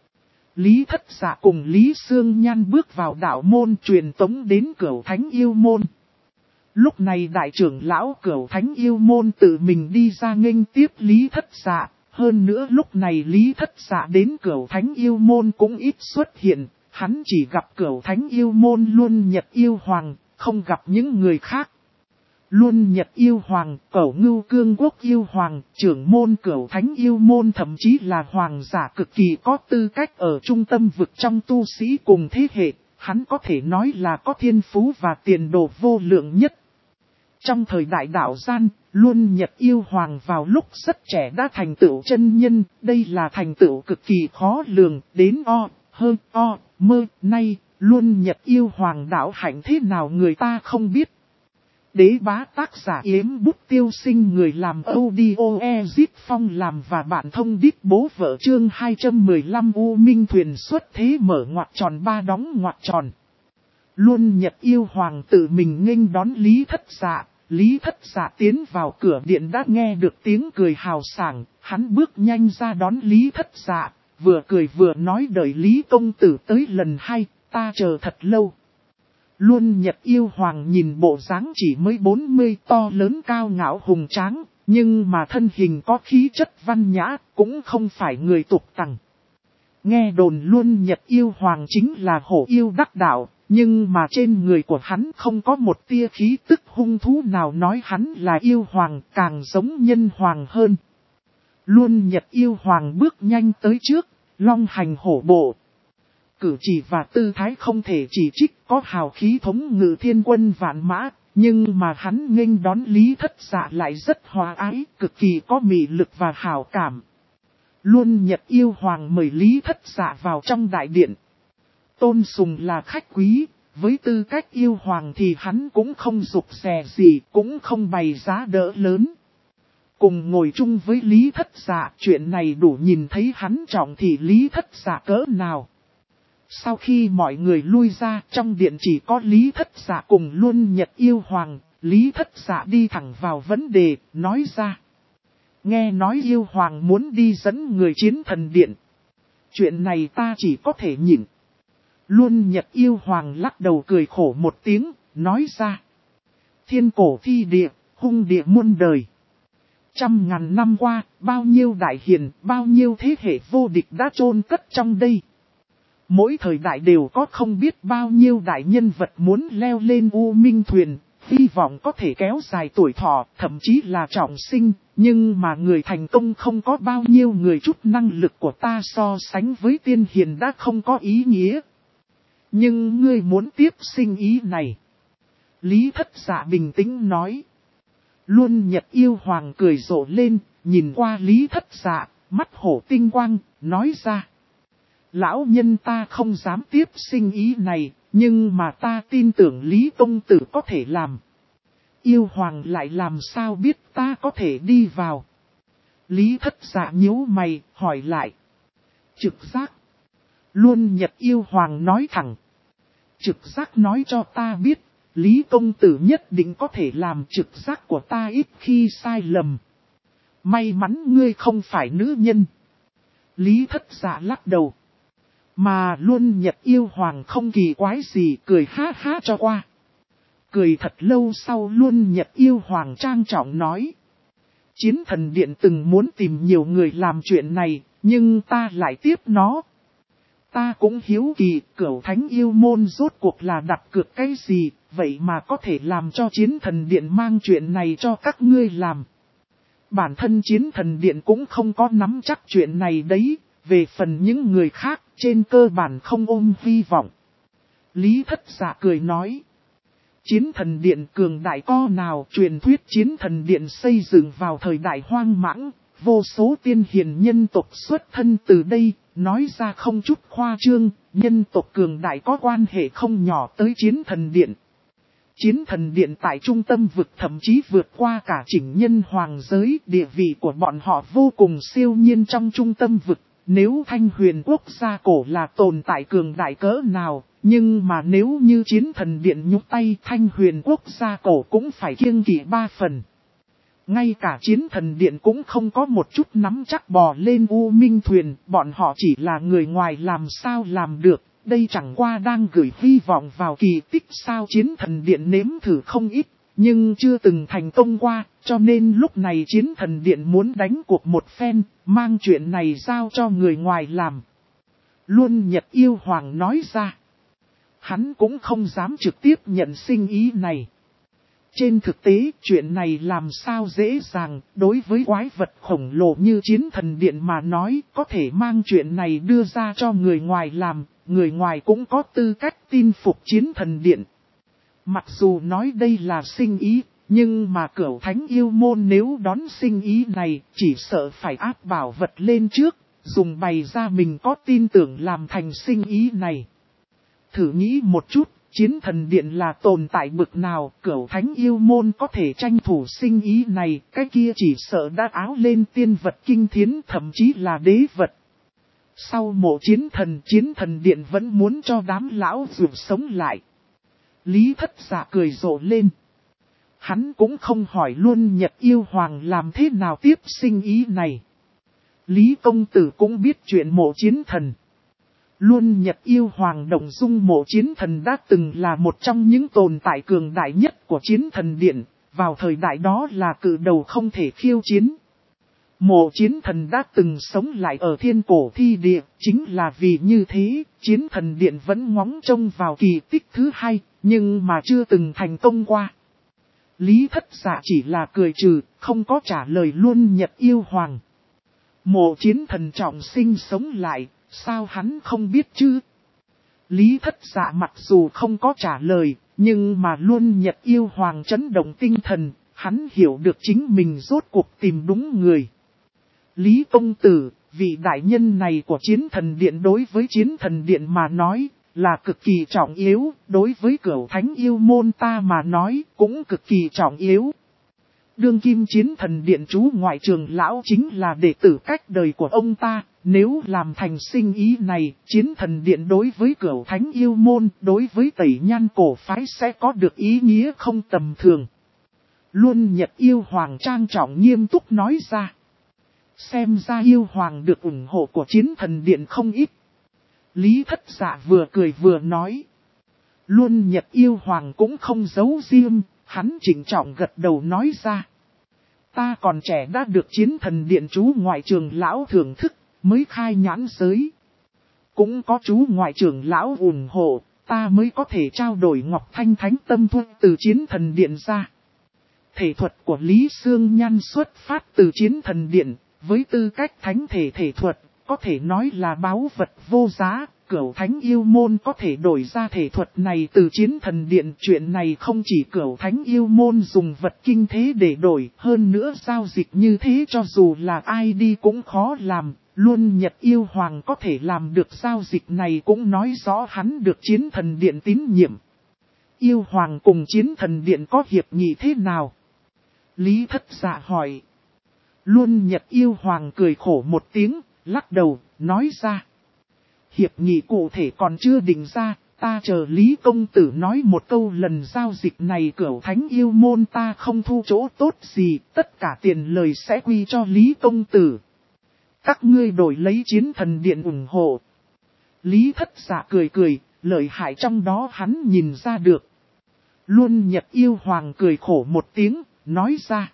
S1: Lý Thất Dạ cùng Lý Sương Nhan bước vào đạo môn truyền tống đến Cửu Thánh Yêu Môn. Lúc này đại trưởng lão Cửu Thánh Yêu Môn tự mình đi ra nghênh tiếp Lý Thất Dạ. Hơn nữa lúc này Lý Thất Dạ đến Cửu Thánh Yêu Môn cũng ít xuất hiện. Hắn chỉ gặp Cửu Thánh Yêu Môn Luân Nhật Yêu Hoàng, không gặp những người khác. Luân Nhật Yêu Hoàng, Cẩu Ngưu Cương Quốc Yêu Hoàng, trưởng môn Cửu Thánh Yêu Môn thậm chí là hoàng giả cực kỳ có tư cách ở trung tâm vực trong tu sĩ cùng thế hệ, hắn có thể nói là có thiên phú và tiền đồ vô lượng nhất. Trong thời đại đạo gian, Luân Nhật Yêu Hoàng vào lúc rất trẻ đã thành tựu chân nhân, đây là thành tựu cực kỳ khó lường, đến nay, Luân Nhật Yêu Hoàng đạo hạnh thế nào người ta không biết. Đế bá tác giả Yếm Bút Tiêu Sinh, người làm audio Ezip Phong làm và bạn thông đít bố vợ chương 215 U Minh Thuyền xuất thế mở ngoặc tròn 3 đóng ngoặc tròn. Luân Nhật Yêu Hoàng tự mình nghênh đón Lý Thất Dạ. Lý Thất Dạ tiến vào cửa điện đã nghe được tiếng cười hào sảng, hắn bước nhanh ra đón Lý Thất Dạ, vừa cười vừa nói đợi Lý công tử tới lần 2, ta chờ thật lâu. Luân Nhật Yêu Hoàng nhìn bộ dáng chỉ mới 40 to lớn cao ngạo hùng tráng, nhưng mà thân hình có khí chất văn nhã, cũng không phải người tục tằng. Nghe đồn Luân Nhật Yêu Hoàng chính là hổ yêu đắc đạo, nhưng mà trên người của hắn không có một tia khí tức hung thú nào nói hắn là yêu hoàng, càng giống nhân hoàng hơn. Luân Nhật Yêu Hoàng bước nhanh tới trước, long hành hổ bộ. Cử chỉ và tư thái không thể chỉ trích, có hào khí thống ngự thiên quân vạn mã, Nhưng mà hắn nghênh đón Lý Thất Dạ lại rất hòa ái, cực kỳ có mị lực và hảo cảm. Luôn Nhật Yêu Hoàng mời Lý Thất Dạ vào trong đại điện. Tôn sùng là khách quý, với tư cách yêu hoàng thì hắn cũng không rụt rè gì, cũng không bày giá đỡ lớn. Cùng ngồi chung với Lý Thất Dạ, chuyện này đủ nhìn thấy hắn trọng thị Lý Thất Dạ cỡ nào. Sau khi mọi người lui ra, trong điện chỉ có Lý Thất Dạ cùng Luôn Nhật Yêu Hoàng. Lý Thất Dạ đi thẳng vào vấn đề, nói ra. Nghe nói Yêu Hoàng muốn đi dẫn người chiến thần điện. Chuyện này ta chỉ có thể nhịn. Luôn Nhật Yêu Hoàng lắc đầu cười khổ một tiếng, nói ra. Thiên cổ thi địa, hung địa muôn đời. 100.000 năm qua, bao nhiêu đại hiền, bao nhiêu thế hệ vô địch đã chôn cất trong đây. Mỗi thời đại đều có không biết bao nhiêu đại nhân vật muốn leo lên U Minh Thuyền, hy vọng có thể kéo dài tuổi thọ, thậm chí là trọng sinh, nhưng mà người thành công không có bao nhiêu người, chút năng lực của ta so sánh với tiên hiền đã không có ý nghĩa. Nhưng ngươi muốn tiếp sinh ý này. Lý Thất Dạ bình tĩnh nói. Luôn Nhật Yêu Hoàng cười rộ lên, nhìn qua Lý Thất Dạ, mắt hổ tinh quang, nói ra. Lão nhân ta không dám tiếp sinh ý này, nhưng mà ta tin tưởng Lý Công Tử có thể làm. Yêu Hoàng lại làm sao biết ta có thể đi vào. Lý Thất Dạ nhíu mày, hỏi lại. Trực giác. Luôn Nhật Yêu Hoàng nói thẳng. Trực giác nói cho ta biết, Lý Công Tử nhất định có thể làm, trực giác của ta ít khi sai lầm. May mắn ngươi không phải nữ nhân. Lý Thất Dạ lắc đầu. Mà Luôn Nhật Yêu Hoàng không kỳ quái gì, cười ha ha cho qua. Cười thật lâu sau Luôn Nhật Yêu Hoàng trang trọng nói. Chiến thần điện từng muốn tìm nhiều người làm chuyện này, nhưng ta lại tiếp nó. Ta cũng hiếu kỳ, Cửu Thánh Yêu Môn rốt cuộc là đặt cược cái gì, vậy mà có thể làm cho chiến thần điện mang chuyện này cho các ngươi làm. Bản thân chiến thần điện cũng không có nắm chắc chuyện này đấy, về phần những người khác, trên cơ bản không ôm hy vọng. Lý Thất Dạ cười nói. Chiến thần điện cường đại co nào, truyền thuyết chiến thần điện xây dựng vào thời đại hoang mãng, vô số tiên hiền nhân tộc xuất thân từ đây, nói ra không chút khoa trương, nhân tộc cường đại có quan hệ không nhỏ tới chiến thần điện. Chiến thần điện tại trung tâm vực thậm chí vượt qua cả chỉnh nhân hoàng giới, địa vị của bọn họ vô cùng siêu nhiên trong trung tâm vực. Nếu Thanh Huyền quốc gia cổ là tồn tại cường đại cỡ nào, nhưng mà nếu như chiến thần điện nhúc tay, Thanh Huyền quốc gia cổ cũng phải kiêng kỵ 3 phần. Ngay cả chiến thần điện cũng không có một chút nắm chắc bò lên U Minh Thuyền, bọn họ chỉ là người ngoài làm sao làm được, đây chẳng qua đang gửi hy vọng vào kỳ tích sao. Chiến thần điện nếm thử không ít, nhưng chưa từng thành công qua, cho nên lúc này chiến thần điện muốn đánh cuộc một phen, mang chuyện này giao cho người ngoài làm. Luôn Nhật Yêu Hoàng nói ra. Hắn cũng không dám trực tiếp nhận sinh ý này. Trên thực tế, chuyện này làm sao dễ dàng, đối với quái vật khổng lồ như chiến thần điện mà nói, có thể mang chuyện này đưa ra cho người ngoài làm, người ngoài cũng có tư cách tin phục chiến thần điện. Mặc dù nói đây là sinh ý, nhưng mà Cửu Thánh Yêu Môn nếu đón sinh ý này, chỉ sợ phải áp bảo vật lên trước, dùng bày ra mình có tin tưởng làm thành sinh ý này. Thử nghĩ một chút, chiến thần điện là tồn tại bực nào, Cửu Thánh Yêu Môn có thể tranh thủ sinh ý này, cái kia chỉ sợ đã áo lên tiên vật kinh thiến, thậm chí là đế vật. Sau mộ chiến thần điện vẫn muốn cho đám lão rượu sống lại. Lý Thất Dạ cười rộ lên. Hắn cũng không hỏi Luôn Nhật Yêu Hoàng làm thế nào tiếp sinh ý này. Lý Công Tử cũng biết chuyện mộ chiến thần. Luôn Nhật Yêu Hoàng động dung mộ chiến thần đã từng là một trong những tồn tại cường đại nhất của chiến thần điện, vào thời đại đó là cự đầu không thể khiêu chiến. Mộ chiến thần đã từng sống lại ở thiên cổ thi địa, chính là vì như thế, chiến thần điện vẫn ngóng trông vào kỳ tích thứ hai, nhưng mà chưa từng thành công qua. Lý Thất Dạ chỉ là cười trừ, không có trả lời Luôn Nhật Yêu Hoàng. Mộ chiến thần trọng sinh sống lại, sao hắn không biết chứ? Lý Thất Dạ mặc dù không có trả lời, Nhưng mà luôn Nhật Yêu Hoàng chấn động tinh thần, hắn hiểu được chính mình rốt cuộc tìm đúng người. Lý công tử, vị đại nhân này của Chiến Thần Điện đối với Chiến Thần Điện mà nói, là cực kỳ trọng yếu, đối với Cửu Thánh Yêu Môn ta mà nói, cũng cực kỳ trọng yếu. Đương kim Chiến Thần Điện chú ngoại trường lão chính là đệ tử cách đời của ông ta, nếu làm thành sinh ý này, Chiến Thần Điện đối với Cửu Thánh Yêu Môn, đối với Tẩy Nhan cổ phái sẽ có được ý nghĩa không tầm thường. Luôn Nhật Yêu Hoàng trang trọng nghiêm túc nói ra. Xem ra Yêu Hoàng được ủng hộ của Chiến Thần Điện không ít. Lý Thất Dạ vừa cười vừa nói. Luôn Nhật Yêu Hoàng cũng không giấu riêng, hắn chỉnh trọng gật đầu nói ra. Ta còn trẻ đã được Chiến Thần Điện chú ngoại trường lão thưởng thức, mới khai nhãn giới. Cũng có chú ngoại trưởng lão ủng hộ, ta mới có thể trao đổi Ngọc Thanh Thánh Tâm Thuốc từ Chiến Thần Điện ra. Thể thuật của Lý Sương Nhan xuất phát từ Chiến Thần Điện, với tư cách thánh thể thuật, có thể nói là báu vật vô giá. Cửu Thánh Yêu Môn có thể đổi ra thể thuật này từ Chiến Thần Điện. Chuyện này không chỉ Cửu Thánh Yêu Môn dùng vật kinh thế để đổi, hơn nữa giao dịch như thế cho dù là ai đi cũng khó làm. Luôn Nhật Yêu Hoàng có thể làm được giao dịch này cũng nói rõ hắn được Chiến Thần Điện tín nhiệm. Yêu Hoàng cùng Chiến Thần Điện có hiệp nghị thế nào? Lý Thất Dạ hỏi. Luôn Nhật Yêu Hoàng cười khổ một tiếng, lắc đầu, nói ra. Hiệp nghị cụ thể còn chưa định ra, ta chờ Lý công tử nói một câu lần giao dịch này Cửu Thánh Yêu Môn ta không thu chỗ tốt gì, tất cả tiền lời sẽ quy cho Lý công tử. Các ngươi đổi lấy Chiến Thần Điện ủng hộ. Lý Thất Dạ cười cười, lợi hại trong đó hắn nhìn ra được. Luôn Nhật Yêu Hoàng cười khổ một tiếng, nói ra.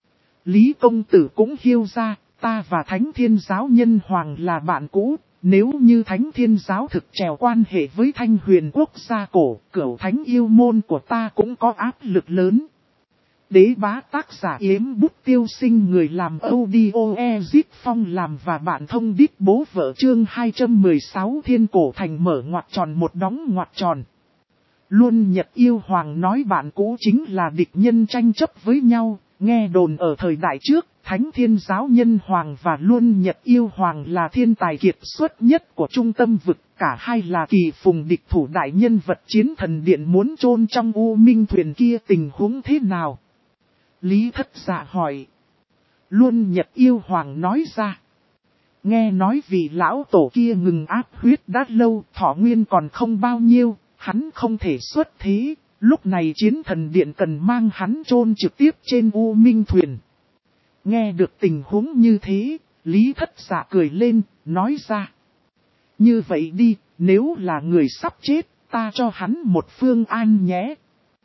S1: Lý công tử cũng hiểu ra, ta và Thánh Thiên Giáo Nhân Hoàng là bạn cũ. Nếu như Thánh Thiên Giáo thực trèo quan hệ với Thanh Huyền Quốc gia cổ, Cửu Thánh Yêu Môn của ta cũng có áp lực lớn. Đế bá tác giả Yếm Bút Tiêu Sinh người làm audio Ezit Phong làm và bạn thông đít bố vợ chương 216 Thiên Cổ Thành mở ngoặc tròn một đóng ngoặc tròn. Luôn Nhật Yêu Hoàng nói bạn cũ chính là địch nhân tranh chấp với nhau, nghe đồn ở thời đại trước, Thánh Thiên Giáo Nhân Hoàng và Luôn Nhật Yêu Hoàng là thiên tài kiệt xuất nhất của trung tâm vực, cả hai là kỳ phùng địch thủ đại nhân vật Chiến Thần Điện muốn chôn trong U Minh Thuyền kia tình huống thế nào? Lý Thất Dạ hỏi. Luôn Nhật Yêu Hoàng nói ra. Nghe nói vì lão tổ kia ngừng áp huyết đã lâu, thọ nguyên còn không bao nhiêu, hắn không thể xuất thế, lúc này Chiến Thần Điện cần mang hắn chôn trực tiếp trên U Minh Thuyền. Nghe được tình huống như thế, Lý Thất Dạ cười lên, nói ra. Như vậy đi, nếu là người sắp chết, ta cho hắn một phương an nhé.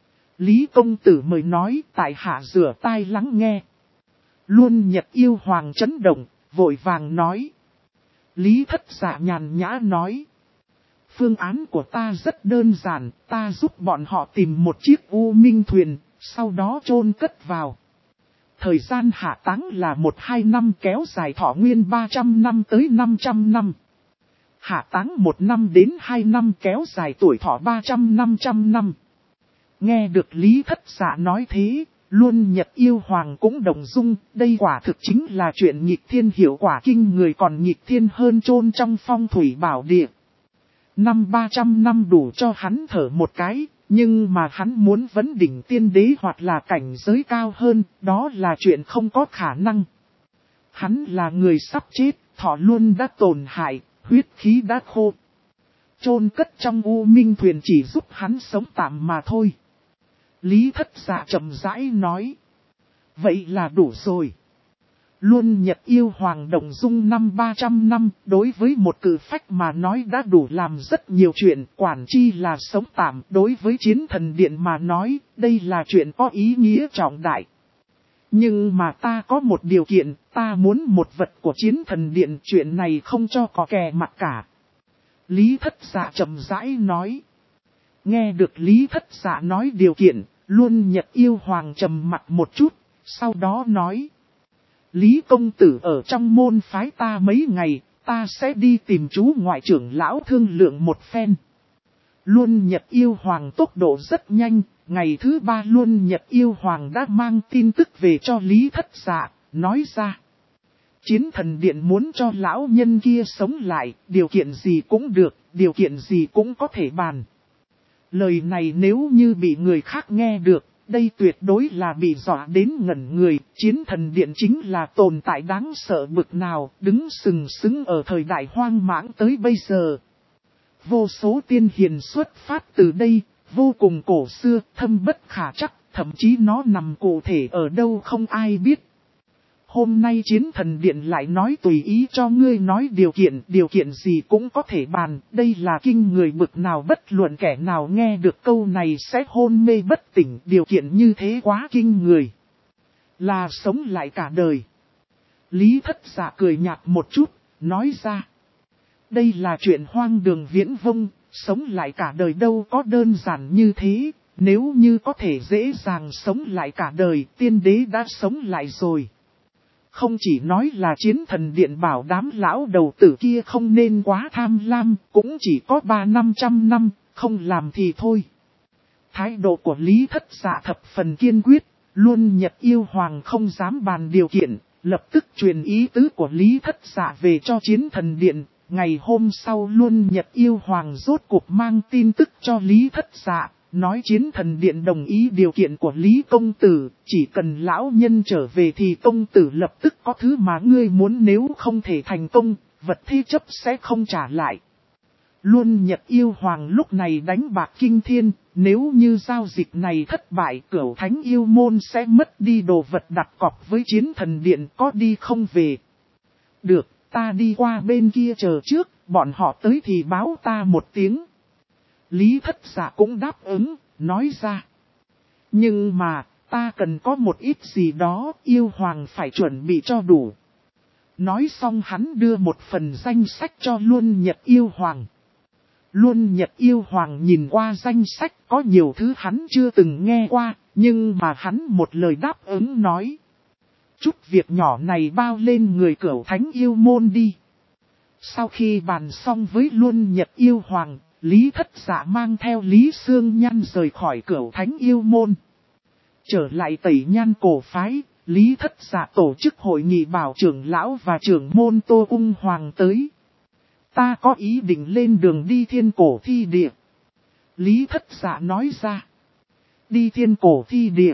S1: Lý công tử mời nói, tại hạ rửa tai lắng nghe. Luôn Nhật Yêu Hoàng chấn động, vội vàng nói. Lý Thất Dạ nhàn nhã nói. Phương án của ta rất đơn giản, ta giúp bọn họ tìm một chiếc U Minh Thuyền, sau đó chôn cất vào. Thời gian hạ táng là 1-2 năm kéo dài thọ nguyên 300 năm tới 500 năm. Hạ táng 1 năm đến 2 năm kéo dài tuổi thọ 300-500 năm. Nghe được Lý Thất Dạ nói thế, Luôn Nhật Yêu Hoàng cũng đồng dung, đây quả thực chính là chuyện nghịch thiên hiệu quả kinh người còn nghịch thiên hơn chôn trong phong thủy bảo địa. 300 năm đủ cho hắn thở một cái, nhưng mà hắn muốn vấn đỉnh tiên đế hoặc là cảnh giới cao hơn, đó là chuyện không có khả năng. Hắn là người sắp chết, thọ luôn đã tổn hại, huyết khí đã khô. Chôn cất trong U Minh Thuyền chỉ giúp hắn sống tạm mà thôi. Lý Thất Dạ chậm rãi nói. Vậy là đủ rồi. Luôn Nhật Yêu Hoàng đồng dung 300 năm, đối với một cử phách mà nói đã đủ làm rất nhiều chuyện, quản chi là sống tạm. Đối với Chiến Thần Điện mà nói, đây là chuyện có ý nghĩa trọng đại. Nhưng mà ta có một điều kiện, ta muốn một vật của Chiến Thần Điện, chuyện này không cho có kè mặt cả. Lý Thất Dạ chậm rãi nói. Nghe được Lý Thất Dạ nói điều kiện, Luôn Nhật Yêu Hoàng trầm mặt một chút, sau đó nói. Lý công tử ở trong môn phái ta mấy ngày, ta sẽ đi tìm chú ngoại trưởng lão thương lượng một phen. Luân Nhật Yêu Hoàng tốc độ rất nhanh, ngày thứ 3 Luân Nhật Yêu Hoàng đã mang tin tức về cho Lý Thất Dạ, nói ra. Chiến thần điện muốn cho lão nhân kia sống lại, điều kiện gì cũng được, điều kiện gì cũng có thể bàn. Lời này nếu như bị người khác nghe được, đây tuyệt đối là bị dọa đến ngẩn người. Chiến thần điện chính là tồn tại đáng sợ bực nào, đứng sừng sững ở thời đại hoang mãng tới bây giờ. Vô số tiên hiền xuất phát từ đây, vô cùng cổ xưa, thâm bất khả trắc, thậm chí nó nằm cụ thể ở đâu không ai biết. Hôm nay chiến thần điện lại nói tùy ý cho ngươi nói điều kiện gì cũng có thể bàn, đây là kinh người bực nào, bất luận kẻ nào nghe được câu này sẽ hôn mê bất tỉnh, điều kiện như thế quá kinh người. Là sống lại cả đời. Lý Thất Dạ cười nhạt một chút, nói ra. Đây là chuyện hoang đường viễn vông, sống lại cả đời đâu có đơn giản như thế, nếu như có thể dễ dàng sống lại cả đời, tiên đế đã sống lại rồi. Không chỉ nói là chiến thần điện bảo đám lão đầu tử kia không nên quá tham lam, cũng chỉ có 300-500 năm, không làm thì thôi. Thái độ của Lý Thất Dạ thập phần kiên quyết, Luân Nhật Yêu Hoàng không dám bàn điều kiện, lập tức truyền ý tứ của Lý Thất Dạ về cho chiến thần điện. Ngày hôm sau Luân Nhật Yêu Hoàng rốt cuộc mang tin tức cho Lý Thất Dạ, nói chiến thần điện đồng ý điều kiện của Lý Công Tử, chỉ cần lão nhân trở về thì Công Tử lập tức có thứ mà ngươi muốn, nếu không thể thành công, vật thế chấp sẽ không trả lại. Luân Nhật Yêu Hoàng lúc này đánh bạc kinh thiên, nếu như giao dịch này thất bại, Cửu Thánh Yêu Môn sẽ mất đi đồ vật đặt cọc với chiến thần điện, có đi không về. Được, ta đi qua bên kia chờ trước, bọn họ tới thì báo ta một tiếng. Lý Thất Dạ cũng đáp ứng, nói ra. Nhưng mà, ta cần có một ít gì đó, Yêu Hoàng phải chuẩn bị cho đủ. Nói xong hắn đưa một phần danh sách cho Luân Nhật Yêu Hoàng. Luân Nhật Yêu Hoàng nhìn qua danh sách, có nhiều thứ hắn chưa từng nghe qua, nhưng mà hắn một lời đáp ứng nói. Chút việc nhỏ này bao lên người Cửu Thánh Yêu Môn đi. Sau khi bàn xong với Luân Nhật Yêu Hoàng, Lý Thất Dạ mang theo Lý Sương Nhan rời khỏi Cửu Thánh Yêu Môn. Trở lại Tẩy Nhan cổ phái, Lý Thất Dạ tổ chức hội nghị bảo trưởng lão và trưởng môn Tô Ung Hoàng tới. Ta có ý định lên đường đi Thiên Cổ Thi Địa. Lý Thất Dạ nói ra. Đi Thiên Cổ Thi Địa.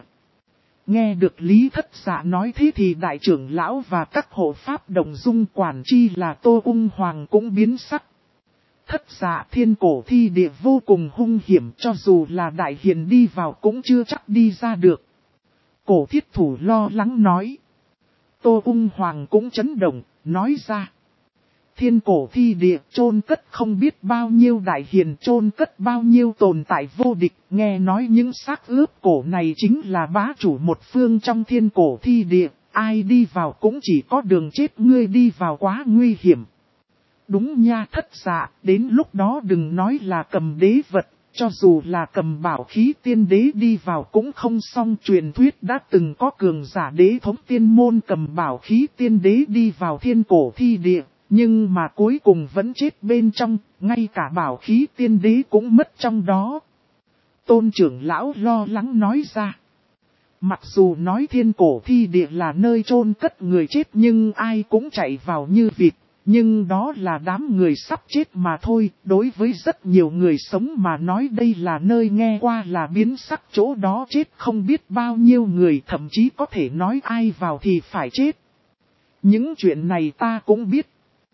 S1: Nghe được Lý Thất Dạ nói thế thì đại trưởng lão và các hộ pháp đồng dung quản chi là Tô Ung Hoàng cũng biến sắc. Thất Dạ, Thiên Cổ Thi Địa vô cùng hung hiểm, cho dù là đại hiền đi vào cũng chưa chắc đi ra được. Cổ Thiết Thủ lo lắng nói. Tô Ung Hoàng cũng chấn động, nói ra. Thiên Cổ Thi Địa chôn cất không biết bao nhiêu đại hiền, chôn cất bao nhiêu tồn tại vô địch, nghe nói những xác ướp cổ này chính là bá chủ một phương trong Thiên Cổ Thi Địa, ai đi vào cũng chỉ có đường chết, ngươi đi vào quá nguy hiểm. Đúng nha Thất Dạ, đến lúc đó đừng nói là cầm đế vật, cho dù là cầm bảo khí tiên đế đi vào cũng không xong. Truyền thuyết đã từng có cường giả đế thống tiên môn cầm bảo khí tiên đế đi vào Thiên Cổ Thi Địa. Nhưng mà cuối cùng vẫn chết bên trong, ngay cả bảo khí tiên đế cũng mất trong đó. Tôn trưởng lão lo lắng nói ra. Mặc dù nói Thiên Cổ Thi Địa là nơi chôn cất người chết nhưng ai cũng chạy vào như vịt. Nhưng đó là đám người sắp chết mà thôi, đối với rất nhiều người sống mà nói đây là nơi nghe qua là biến sắc, chỗ đó chết không biết bao nhiêu người, thậm chí có thể nói ai vào thì phải chết. Những chuyện này ta cũng biết.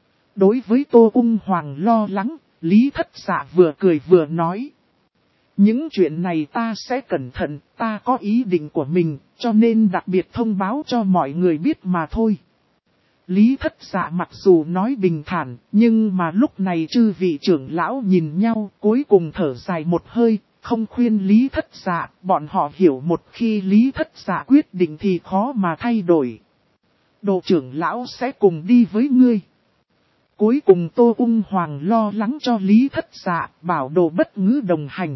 S1: Đối với Tô Ung Hoàng lo lắng, Lý Thất Dạ vừa cười vừa nói. Những chuyện này ta sẽ cẩn thận, ta có ý định của mình, cho nên đặc biệt thông báo cho mọi người biết mà thôi. Lý Thất Dạ mặc dù nói bình thản, nhưng mà lúc này chư vị trưởng lão nhìn nhau, cuối cùng thở dài một hơi, không khuyên Lý Thất Dạ, bọn họ hiểu một khi Lý Thất Dạ quyết định thì khó mà thay đổi. Đồ trưởng lão sẽ cùng đi với ngươi. Cuối cùng Tô Ung Hoàng lo lắng cho Lý Thất Dạ, bảo đồ bất ngữ đồng hành.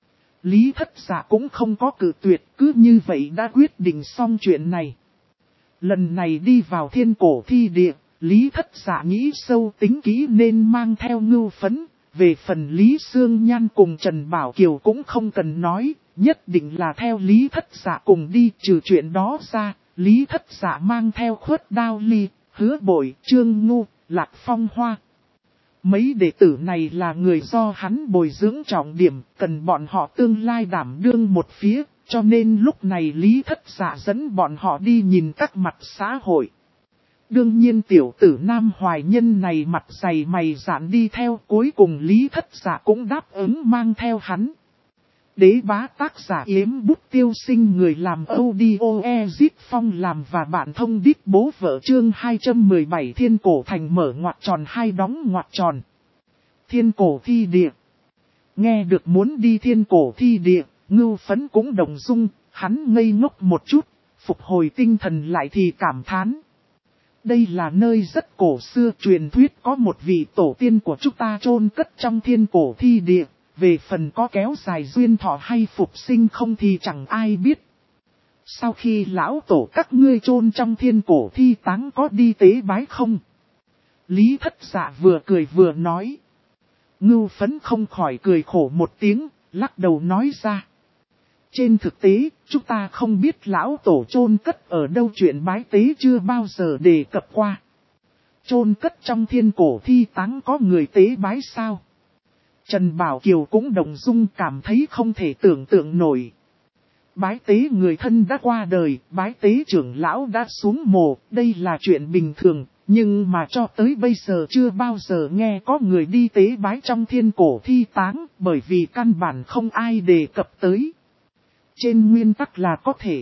S1: Lý Thất Dạ cũng không có cự tuyệt, cứ như vậy đã quyết định xong chuyện này. Lần này đi vào Thiên Cổ Thi Địa, Lý Thất Dạ nghĩ sâu tính kỹ nên mang theo ngưu phấn, Về phần Lý Sương Nhan cùng Trần Bảo Kiều cũng không cần nói, nhất định là theo Lý Thất Dạ cùng đi. Trừ chuyện đó ra, Lý Thất Dạ mang theo Khuất Đao Ly, Hứa Bội, Trương Ngu, Lạc Phong Hoa. Mấy đệ tử này là người do hắn bồi dưỡng trọng điểm, cần bọn họ tương lai đảm đương một phía, cho nên lúc này Lý Thất Dạ dẫn bọn họ đi nhìn các mặt xã hội. Đương nhiên tiểu tử Nam Hoài Nhân này mặt dày mày dạn đi theo, cuối cùng Lý Thất Dạ cũng đáp ứng mang theo hắn. Đế bá tác giả Yếm Bút Tiêu Sinh, người làm audio Ezit Phong làm và bản thông đít bố vợ. Chương 217 Thiên Cổ Thành mở ngoặc tròn hai đóng ngoặc tròn. Thiên Cổ Thi Địa. Nghe được muốn đi Thiên Cổ Thi Địa, Ngưu Phấn cũng đồng dung, hắn ngây ngốc một chút, phục hồi tinh thần lại thì cảm thán. Đây là nơi rất cổ xưa, truyền thuyết có một vị tổ tiên của chúng ta chôn cất trong Thiên Cổ Thi Địa. Về phần có kéo dài duyên thọ hay phục sinh không thì chẳng ai biết. Sau khi lão tổ các ngươi chôn trong Thiên Cổ Thi Táng có đi tế bái không? Lý Thất Dạ vừa cười vừa nói. Ngưu Phấn không khỏi cười khổ một tiếng, lắc đầu nói ra. Trên thực tế, chúng ta không biết lão tổ chôn cất ở đâu, chuyện bái tế chưa bao giờ đề cập qua. Chôn cất trong Thiên Cổ Thi Táng có người tế bái sao? Trần Bảo Kiều cũng đồng dung, cảm thấy không thể tưởng tượng nổi. Bái tế người thân đã qua đời, bái tế trưởng lão đã xuống mồ, đây là chuyện bình thường, nhưng mà cho tới bây giờ chưa bao giờ nghe có người đi tế bái trong Thiên Cổ Thi Táng, bởi vì căn bản không ai đề cập tới. Trên nguyên tắc là có thể.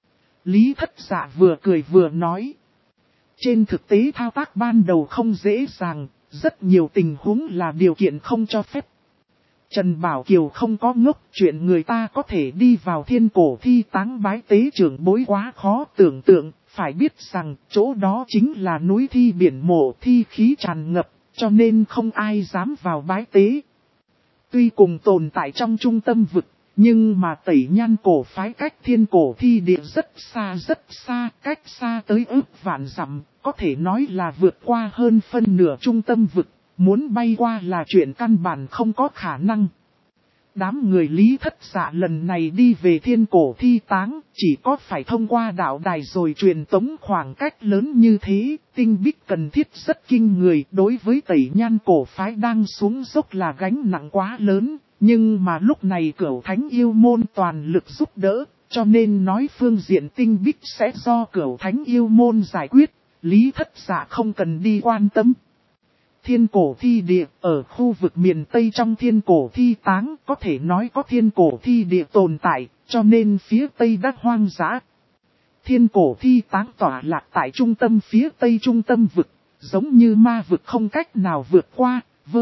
S1: Lý Thất Dạ vừa cười vừa nói. Trên thực tế thao tác ban đầu không dễ dàng, rất nhiều tình huống là điều kiện không cho phép. Trần Bảo Kiều không có ngốc, chuyện người ta có thể đi vào Thiên Cổ Thi Táng bái tế trưởng bối quá khó tưởng tượng, phải biết rằng chỗ đó chính là núi thi biển mộ, thi khí tràn ngập, cho nên không ai dám vào bái tế. Tuy cùng tồn tại trong trung tâm vực, nhưng mà Tẩy Nhan cổ phái cách Thiên Cổ Thi Địa rất xa, cách xa tới ước vạn dặm, có thể nói là vượt qua hơn phân nửa trung tâm vực. Muốn bay qua là chuyện căn bản không có khả năng. Đám người Lý Thất Dạ lần này đi về Thiên Cổ Thi Táng, chỉ có phải thông qua đạo đài rồi truyền tống, khoảng cách lớn như thế, tinh bích cần thiết rất kinh người. Đối với Tẩy Nhan cổ phái đang xuống dốc là gánh nặng quá lớn, nhưng mà lúc này Cửu Thánh Yêu Môn toàn lực giúp đỡ, cho nên nói phương diện tinh bích sẽ do Cửu Thánh Yêu Môn giải quyết, Lý Thất Dạ không cần đi quan tâm. Thiên Cổ Thi Địa ở khu vực miền Tây trong Thiên Cổ Thi Táng, có thể nói có Thiên Cổ Thi Địa tồn tại, cho nên phía Tây đất hoang dã. Thiên Cổ Thi Táng tỏa lạc tại trung tâm phía Tây trung tâm vực, giống như ma vực không cách nào vượt qua,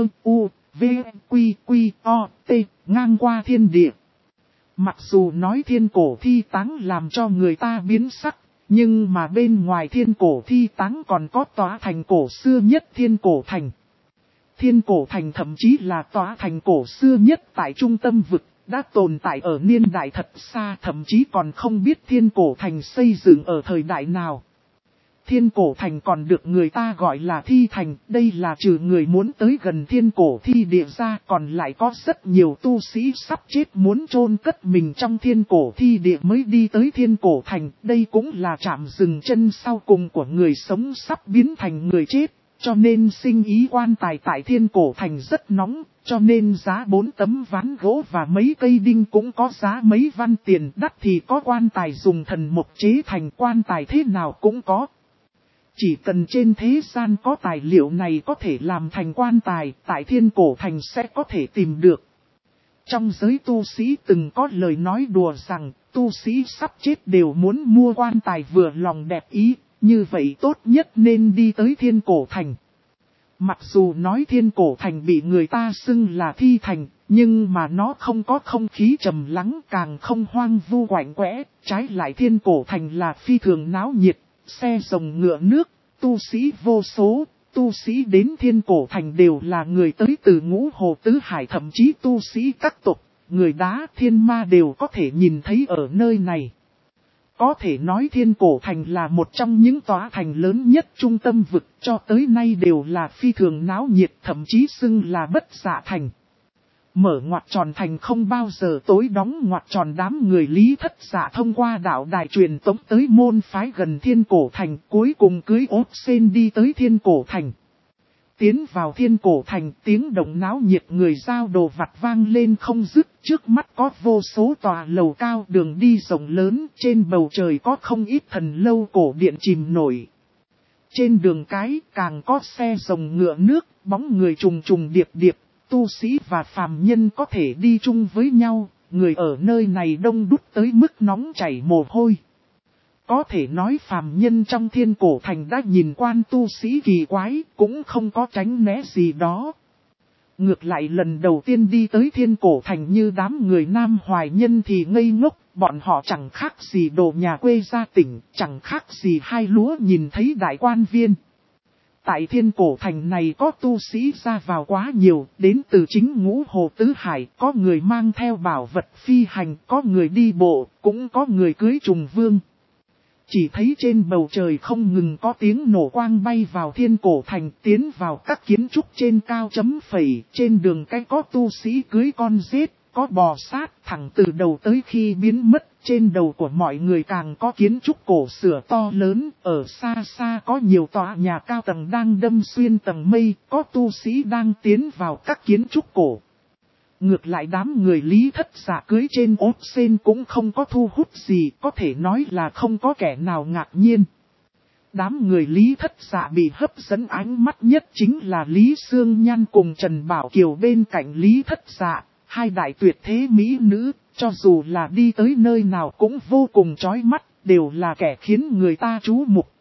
S1: V-U-V-Q-Q-O-T, ngang qua thiên địa. Mặc dù nói Thiên Cổ Thi Táng làm cho người ta biến sắc, nhưng mà bên ngoài Thiên Cổ Thi Táng còn có tòa thành cổ xưa nhất Thiên Cổ Thành. Thiên Cổ Thành thậm chí là tòa thành cổ xưa nhất tại trung tâm vực, đã tồn tại ở niên đại thật xa, thậm chí còn không biết Thiên Cổ Thành xây dựng ở thời đại nào. Thiên Cổ Thành còn được người ta gọi là Thi Thành, đây là trừ người muốn tới gần Thiên Cổ Thi Địa ra, còn lại có rất nhiều tu sĩ sắp chết muốn chôn cất mình trong Thiên Cổ Thi Địa mới đi tới Thiên Cổ Thành, đây cũng là trạm dừng chân sau cùng của người sống sắp biến thành người chết, cho nên sinh ý quan tài tại Thiên Cổ Thành rất nóng, cho nên giá 4 tấm ván gỗ và mấy cây đinh cũng có giá mấy văn tiền, đắt thì có quan tài dùng thần mộc chế thành, quan tài thế nào cũng có. Chỉ cần trên thế gian có tài liệu này có thể làm thành quan tài, tại Thiên Cổ Thành sẽ có thể tìm được. Trong giới tu sĩ từng có lời nói đùa rằng, tu sĩ sắp chết đều muốn mua quan tài vừa lòng đẹp ý, như vậy tốt nhất nên đi tới Thiên Cổ Thành. Mặc dù nói Thiên Cổ Thành bị người ta xưng là Thi Thành, nhưng mà nó không có không khí trầm lắng, càng không hoang vu quạnh quẽ, trái lại Thiên Cổ Thành là phi thường náo nhiệt. Xe rồng ngựa nước, tu sĩ vô số, tu sĩ đến Thiên Cổ Thành đều là người tới từ Ngũ Hồ Tứ Hải, thậm chí tu sĩ các tộc, người đá thiên ma đều có thể nhìn thấy ở nơi này. Có thể nói Thiên Cổ Thành là một trong những tòa thành lớn nhất trung tâm vực, cho tới nay đều là phi thường náo nhiệt, thậm chí xưng là bất dạ thành. Mở ngoặt tròn thành không bao giờ tối đóng ngoặt tròn, đám người Lý Thất Dạ thông qua đạo đài truyền tống tới môn phái gần Thiên Cổ Thành, cuối cùng cưới ốt sen đi tới Thiên Cổ Thành. Tiến vào Thiên Cổ Thành, tiếng động náo nhiệt, người giao đồ vặt vang lên không dứt, trước mắt có vô số tòa lầu cao, đường đi rộng lớn, trên bầu trời có không ít thần lâu cổ điện chìm nổi. Trên đường cái càng có xe rồng ngựa nước, bóng người trùng trùng điệp điệp, tu sĩ và phàm nhân có thể đi chung với nhau, người ở nơi này đông đúc tới mức nóng chảy mồ hôi. Có thể nói phàm nhân trong Thiên Cổ Thành đã nhìn quan tu sĩ kỳ quái, cũng không có tránh né gì đó. Ngược lại lần đầu tiên đi tới Thiên Cổ Thành như đám người Nam Hoài Nhân thì ngây ngốc, bọn họ chẳng khác gì đồ nhà quê ra tỉnh, chẳng khác gì hai lúa nhìn thấy đại quan viên. Tại Thiên Cổ Thành này có tu sĩ ra vào quá nhiều, đến từ chính ngũ hồ tứ hải, có người mang theo bảo vật phi hành, có người đi bộ, cũng có người cưới trùng vương. Chỉ thấy trên bầu trời không ngừng có tiếng nổ quang bay vào Thiên Cổ Thành, tiến vào các kiến trúc trên cao chấm phẩy, trên đường cái có tu sĩ cưới con rết, có bò sát thẳng từ đầu tới khi biến mất, trên đầu của mọi người càng có kiến trúc cổ xưa to lớn, ở xa xa có nhiều tòa nhà cao tầng đang đâm xuyên tầng mây, có tu sĩ đang tiến vào các kiến trúc cổ. Ngược lại đám người Lý Thất Dạ cưới trên ốt sen cũng không có thu hút gì, có thể nói là không có kẻ nào ngạc nhiên. Đám người Lý Thất Dạ bị hấp dẫn ánh mắt nhất chính là Lý Sương Nhan cùng Trần Bảo Kiều bên cạnh Lý Thất Dạ, hai đại tuyệt thế mỹ nữ, cho dù là đi tới nơi nào cũng vô cùng chói mắt, đều là kẻ khiến người ta chú mục.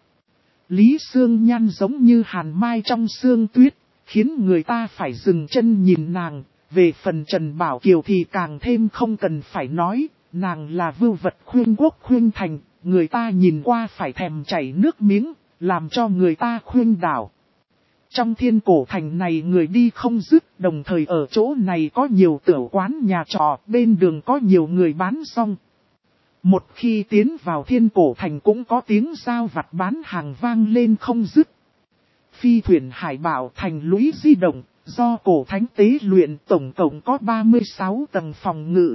S1: Lý Sương Nhan giống như hàn mai trong sương tuyết, khiến người ta phải dừng chân nhìn nàng. Về phần Trần Bảo Kiều thì càng thêm không cần phải nói, nàng là vưu vật khuyên quốc khuyên thành, người ta nhìn qua phải thèm chảy nước miếng, làm cho người ta khuyên đảo. Trong Thiên Cổ Thành này người đi không dứt, đồng thời ở chỗ này có nhiều tiểu quán nhà trọ, bên đường có nhiều người bán rong. Một khi tiến vào Thiên Cổ Thành cũng có tiếng giao vặt bán hàng vang lên không dứt. Phi thuyền hải bảo thành lũy di động. Do cổ thánh tế luyện tổng cộng có 36 tầng phòng ngự,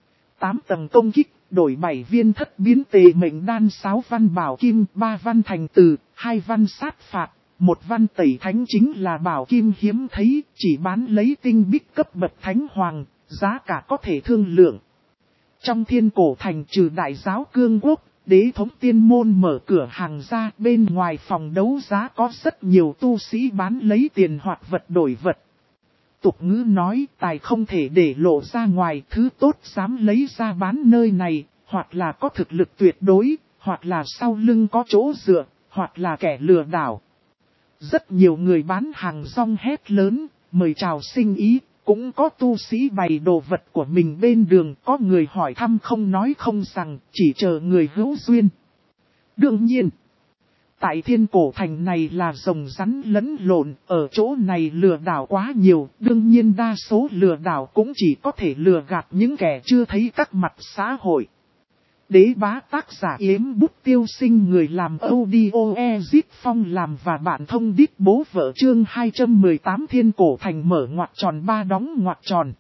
S1: 8 tầng công kích, đổi 7 viên thất biến tề mệnh đan, 6 văn bảo kim, 3 văn thành từ, 2 văn sát phạt, 1 văn tẩy thánh chính là bảo kim hiếm thấy, chỉ bán lấy tinh bích cấp bậc thánh hoàng, giá cả có thể thương lượng. Trong Thiên Cổ Thành trừ đại giáo cương quốc, Đế thống tiên môn mở cửa hàng ra, bên ngoài phòng đấu giá có rất nhiều tu sĩ bán lấy tiền hoặc vật đổi vật. Tục ngữ nói tài không thể để lộ ra ngoài, thứ tốt dám lấy ra bán nơi này, hoặc là có thực lực tuyệt đối, hoặc là sau lưng có chỗ dựa, hoặc là kẻ lừa đảo. Rất nhiều người bán hàng rong hét lớn, mời chào sinh ý. Cũng có tu sĩ bày đồ vật của mình bên đường, có người hỏi thăm không nói không rằng, chỉ chờ người hữu duyên. Đương nhiên, tại Thiên Cổ Thành này là rồng rắn lẫn lộn, ở chỗ này lừa đảo quá nhiều, đương nhiên đa số lừa đảo cũng chỉ có thể lừa gạt những kẻ chưa thấy các mặt xã hội. Đế bá tác giả Yếm Bút Tiêu Sinh, người làm audio Ezit Phong làm và bạn thông đít bố vợ, chương 218 Thiên Cổ Thành mở ngoặt tròn 3 đóng ngoặt tròn.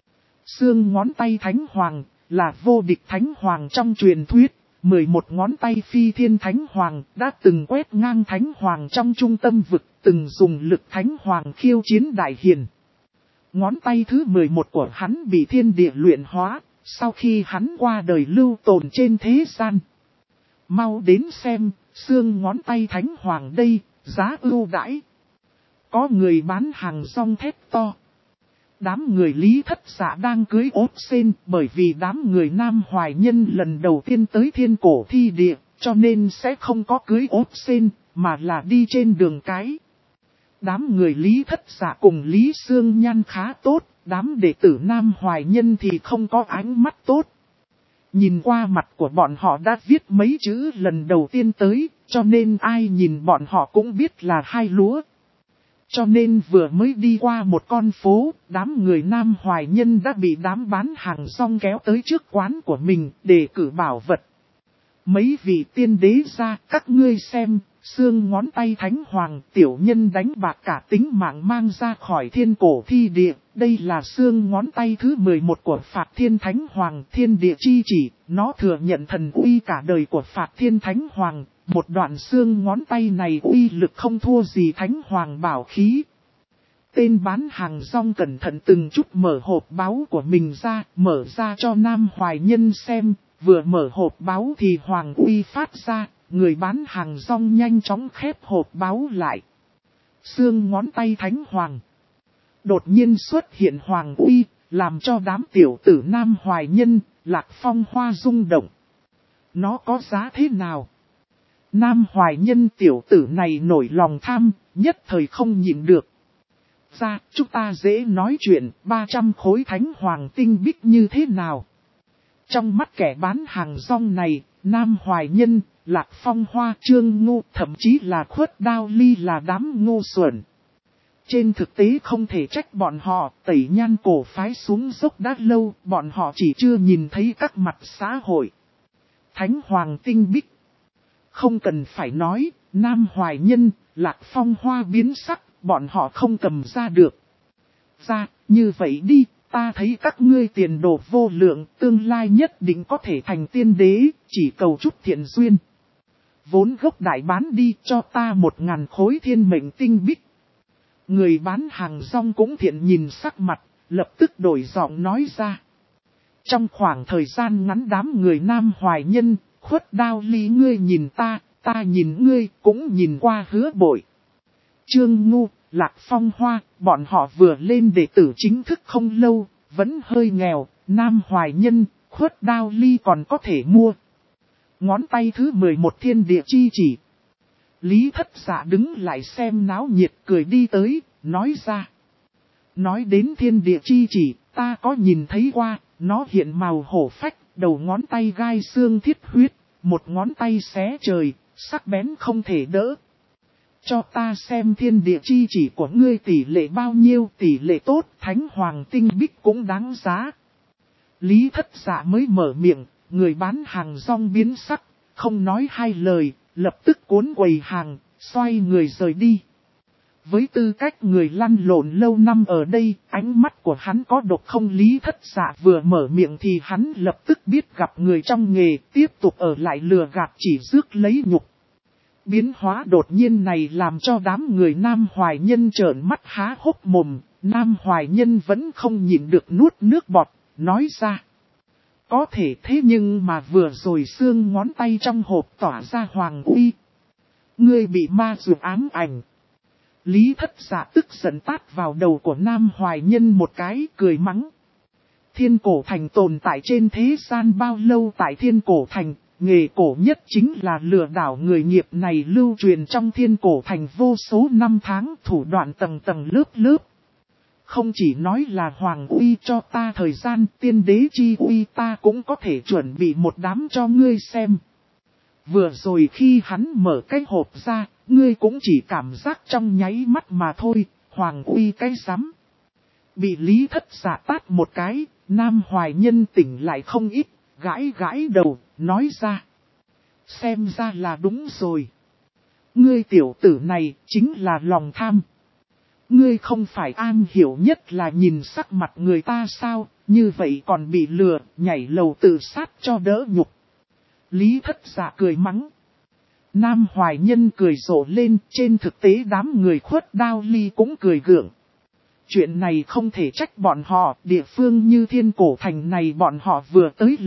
S1: Xương ngón tay Thánh Hoàng là vô địch Thánh Hoàng trong truyền thuyết, 11 ngón tay Phi Thiên Thánh Hoàng đã từng quét ngang Thánh Hoàng trong trung tâm vực, từng dùng lực Thánh Hoàng khiêu chiến đại hiền. Ngón tay thứ 11 của hắn bị thiên địa luyện hóa. Sau khi hắn qua đời lưu tồn trên thế gian. Mau đến xem, xương ngón tay Thánh Hoàng đây, giá ưu đãi. Có người bán hàng rong thét to. Đám người Lý Thất Dạ đang cưới ốt sen, bởi vì đám người Nam Hoài Nhân lần đầu tiên tới Thiên Cổ Thi Địa, cho nên sẽ không có cưới ốt sen, mà là đi trên đường cái. Đám người Lý Thất Dạ cùng Lý Sương Nhan khá tốt. Đám đệ tử Nam Hoài Nhân thì không có ánh mắt tốt. Nhìn qua mặt của bọn họ đã viết mấy chữ lần đầu tiên tới, cho nên ai nhìn bọn họ cũng biết là hai lúa. Cho nên vừa mới đi qua một con phố, đám người Nam Hoài Nhân đã bị đám bán hàng rong kéo tới trước quán của mình để cử bảo vật. Mấy vị tiên đế ra, các ngươi xem, xương ngón tay thánh hoàng tiểu nhân đánh bạc cả tính mạng mang ra khỏi thiên cổ thi địa. Đây là xương ngón tay thứ 11 của Phạt Thiên Thánh Hoàng thiên địa chi chỉ, nó thừa nhận thần uy cả đời của Phạt Thiên Thánh Hoàng. Một đoạn xương ngón tay này uy lực không thua gì Thánh Hoàng bảo khí. Tên bán hàng rong cẩn thận từng chút mở hộp báu của mình ra, mở ra cho Nam Hoài Nhân xem, vừa mở hộp báu thì Hoàng uy phát ra, người bán hàng rong nhanh chóng khép hộp báu lại. Xương ngón tay Thánh Hoàng. Đột nhiên xuất hiện Hoàng uy, làm cho đám tiểu tử Nam Hoài Nhân, Lạc Phong Hoa rung động. Nó có giá thế nào? Nam Hoài Nhân tiểu tử này nổi lòng tham, nhất thời không nhịn được. Ra, chúng ta dễ nói chuyện, 300 khối Thánh Hoàng tinh bích như thế nào? Trong mắt kẻ bán hàng rong này, Nam Hoài Nhân, Lạc Phong Hoa, Trương Ngu, thậm chí là Khuất Đao Ly là đám ngu xuẩn. Trên thực tế không thể trách bọn họ, tẩy nhan cổ phái xuống dốc đã lâu, bọn họ chỉ chưa nhìn thấy các mặt xã hội. Thánh Hoàng tinh bích. Không cần phải nói, Nam Hoài Nhân, Lạc Phong Hoa biến sắc, bọn họ không cầm ra được. Ra, như vậy đi, ta thấy các ngươi tiền đồ vô lượng, tương lai nhất định có thể thành tiên đế, chỉ cầu chút thiện duyên. Vốn gốc đại bán đi cho ta 1000 khối thiên mệnh tinh bích. Người bán hàng rong cũng thiện nhìn sắc mặt, lập tức đổi giọng nói ra. Trong khoảng thời gian ngắn đám người Nam Hoài Nhân, Khuất Đao Ly ngươi nhìn ta nhìn ngươi, cũng nhìn qua Hứa Bội. Trương Ngu, Lạc Phong Hoa, bọn họ vừa lên đệ tử chính thức không lâu, vẫn hơi nghèo, Nam Hoài Nhân, Khuất Đao Ly còn có thể mua. Ngón tay thứ 11 thiên địa chi chỉ. Lý Thất Dạ đứng lại xem náo nhiệt cười đi tới, nói ra. Nói đến thiên địa chi chỉ, ta có nhìn thấy qua, nó hiện màu hổ phách, đầu ngón tay gai xương thiết huyết, một ngón tay xé trời, sắc bén không thể đỡ. Cho ta xem thiên địa chi chỉ của ngươi tỷ lệ bao nhiêu, tỷ lệ tốt, Thánh Hoàng tinh bích cũng đáng giá. Lý Thất Dạ mới mở miệng, người bán hàng rong biến sắc, không nói hai lời, lập tức cuốn quầy hàng, xoay người rời đi. Với tư cách người lăn lộn lâu năm ở đây, ánh mắt của hắn có độc không. Lý Thất Dạ vừa mở miệng thì hắn lập tức biết gặp người trong nghề, tiếp tục ở lại lừa gạt chỉ rước lấy nhục. Biến hóa đột nhiên này làm cho đám người Nam Hoài Nhân trợn mắt há hốc mồm, Nam Hoài Nhân vẫn không nhịn được nuốt nước bọt, nói ra. Có thể thế nhưng mà vừa rồi xương ngón tay trong hộp tỏa ra hoàng uy. Ngươi bị ma dược ám ảnh. Lý Thất Dạ tức giận tát vào đầu của Nam Hoài Nhân một cái, cười mắng. Thiên cổ thành tồn tại trên thế gian bao lâu? Tại thiên cổ thành, nghề cổ nhất chính là lừa đảo người nghiệp này lưu truyền trong thiên cổ thành vô số năm tháng, thủ đoạn tầng tầng lớp lớp. Không chỉ nói là hoàng uy cho ta thời gian, tiên đế chi uy ta cũng có thể chuẩn bị một đám cho ngươi xem. Vừa rồi khi hắn mở cái hộp ra, ngươi cũng chỉ cảm giác trong nháy mắt mà thôi, hoàng uy cái rắm. Bị Lý Thất Dạ tát một cái, Nam Hoài Nhân tỉnh lại không ít, gãi gãi đầu, nói ra. Xem ra là đúng rồi. Ngươi tiểu tử này chính là lòng tham. Ngươi không phải an hiểu nhất là nhìn sắc mặt người ta sao, như vậy còn bị lừa, nhảy lầu tự sát cho đỡ nhục. Lý Thất Dạ cười mắng. Nam Hoài Nhân cười rộ lên, trên thực tế đám người Khuất Đao Ly cũng cười gượng. Chuyện này không thể trách bọn họ, địa phương như thiên cổ thành này bọn họ vừa tới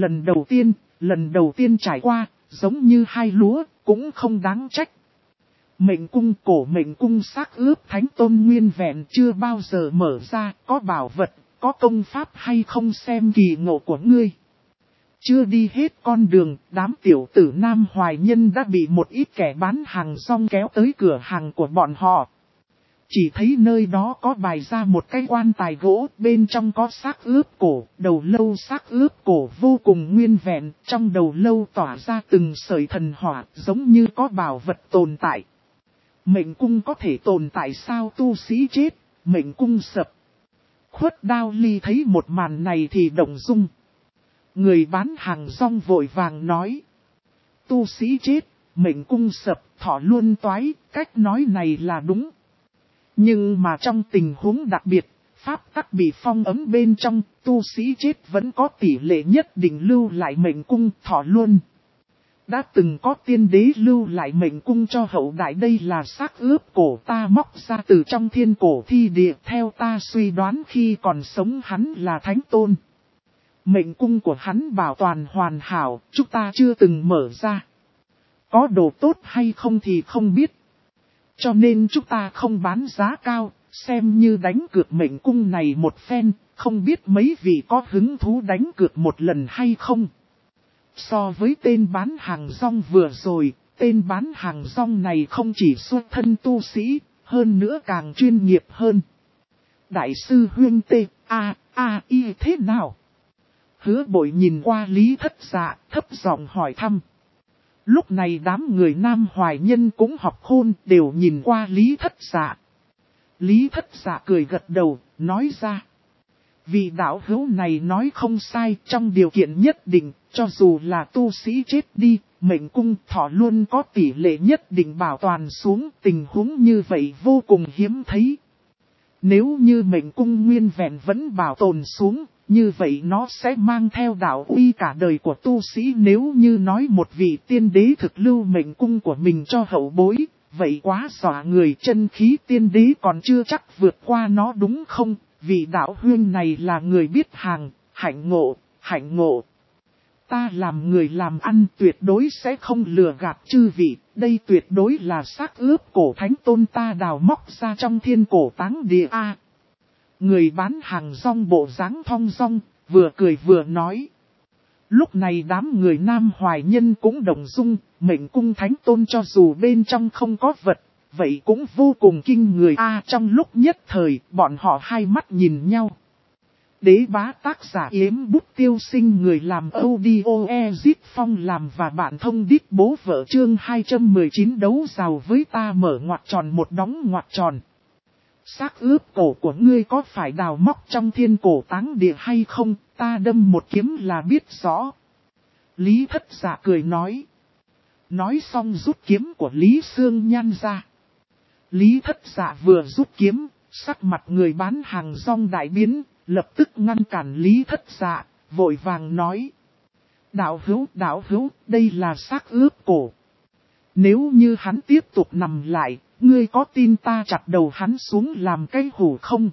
S1: lần đầu tiên trải qua, giống như hai lúa, cũng không đáng trách. Mệnh cung cổ mệnh cung xác ướp thánh tôn nguyên vẹn chưa bao giờ mở ra, có bảo vật, có công pháp hay không xem kỳ ngộ của ngươi. Chưa đi hết con đường, đám tiểu tử Nam Hoài Nhân đã bị một ít kẻ bán hàng rong kéo tới cửa hàng của bọn họ. Chỉ thấy nơi đó có bày ra một cái quan tài gỗ, bên trong có xác ướp cổ, đầu lâu xác ướp cổ vô cùng nguyên vẹn, trong đầu lâu tỏa ra từng sợi thần hỏa, giống như có bảo vật tồn tại. Mệnh cung có thể tồn tại sao? Tu sĩ chết, mệnh cung sập. Khuất Đao Ly thấy một màn này thì động dung. Người bán hàng rong vội vàng nói. tu sĩ chết, mệnh cung sập, thọ luôn toái, cách nói này là đúng. Nhưng mà trong tình huống đặc biệt, pháp tắc bị phong ấm bên trong, tu sĩ chết vẫn có tỷ lệ nhất định lưu lại mệnh cung thọ luôn. Đã từng có tiên đế lưu lại mệnh cung cho hậu đại, đây là xác ướp cổ ta móc ra từ trong thiên cổ thi địa, theo ta suy đoán khi còn sống hắn là thánh tôn. Mệnh cung của hắn bảo toàn hoàn hảo, chúng ta chưa từng mở ra. Có đồ tốt hay không thì không biết. Cho nên chúng ta không bán giá cao, xem như đánh cược mệnh cung này một phen, không biết mấy vị có hứng thú đánh cược một lần hay không. So với tên bán hàng rong vừa rồi, tên bán hàng rong này không chỉ xuất thân tu sĩ, hơn nữa càng chuyên nghiệp hơn. Đại sư Huyên Tê, y thế nào? Hứa Bội nhìn qua Lý Thất Dạ, thấp giọng hỏi thăm. Lúc này đám người Nam Hoài Nhân cũng học khôn, đều nhìn qua Lý Thất Dạ. Lý Thất Dạ cười gật đầu, nói ra. Vị đạo hữu này nói không sai, trong điều kiện nhất định, cho dù là tu sĩ chết đi, mệnh cung thọ luôn có tỷ lệ nhất định bảo toàn xuống, tình huống như vậy vô cùng hiếm thấy. Nếu như mệnh cung nguyên vẹn vẫn bảo tồn xuống, như vậy nó sẽ mang theo đạo uy cả đời của tu sĩ. Nếu như nói một vị tiên đế thực lưu mệnh cung của mình cho hậu bối, vậy quá dọa người, chân khí tiên đế còn chưa chắc vượt qua nó đúng không? Vị đạo huyên này là người biết hàng, hạnh ngộ. Ta làm người làm ăn tuyệt đối sẽ không lừa gạt chư vị, đây tuyệt đối là xác ướp cổ thánh tôn ta đào móc ra trong thiên cổ táng địa A. Người bán hàng rong bộ dáng thong dong, vừa cười vừa nói. Lúc này đám người Nam Hoài Nhân cũng đồng dung, mệnh cung thánh tôn cho dù bên trong không có vật, vậy cũng vô cùng kinh người A. Trong lúc nhất thời, bọn họ hai mắt nhìn nhau. Đế bá tác giả Yếm Bút Tiêu Sinh, người làm audio Ezit Phong làm và bạn thông đít bố vợ chương 219 đấu rào với ta mở ngoặc tròn một đóng ngoặc tròn. Xác ướp cổ của ngươi có phải đào móc trong thiên cổ táng địa hay không, ta đâm một kiếm là biết rõ. Lý Thất Dạ cười nói. Nói xong rút kiếm của Lý Sương Nhan ra. Lý Thất Dạ vừa rút kiếm, sắc mặt người bán hàng rong đại biến, lập tức ngăn cản Lý Thất Dạ, vội vàng nói. Đạo hữu, đây là xác ướp cổ. Nếu như hắn tiếp tục nằm lại, ngươi có tin ta chặt đầu hắn xuống làm cái hủ không?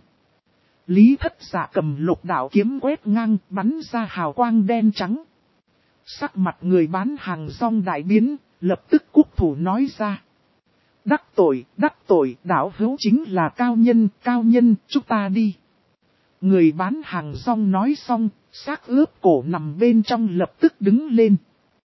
S1: Lý Thất Dạ cầm lục đạo kiếm quét ngang, bắn ra hào quang đen trắng. Sắc mặt người bán hàng rong đại biến, lập tức cúc thủ nói ra. Đắc tội, đạo hữu chính là cao nhân, chúng ta đi. Người bán hàng rong nói xong, xác ướp cổ nằm bên trong lập tức đứng lên.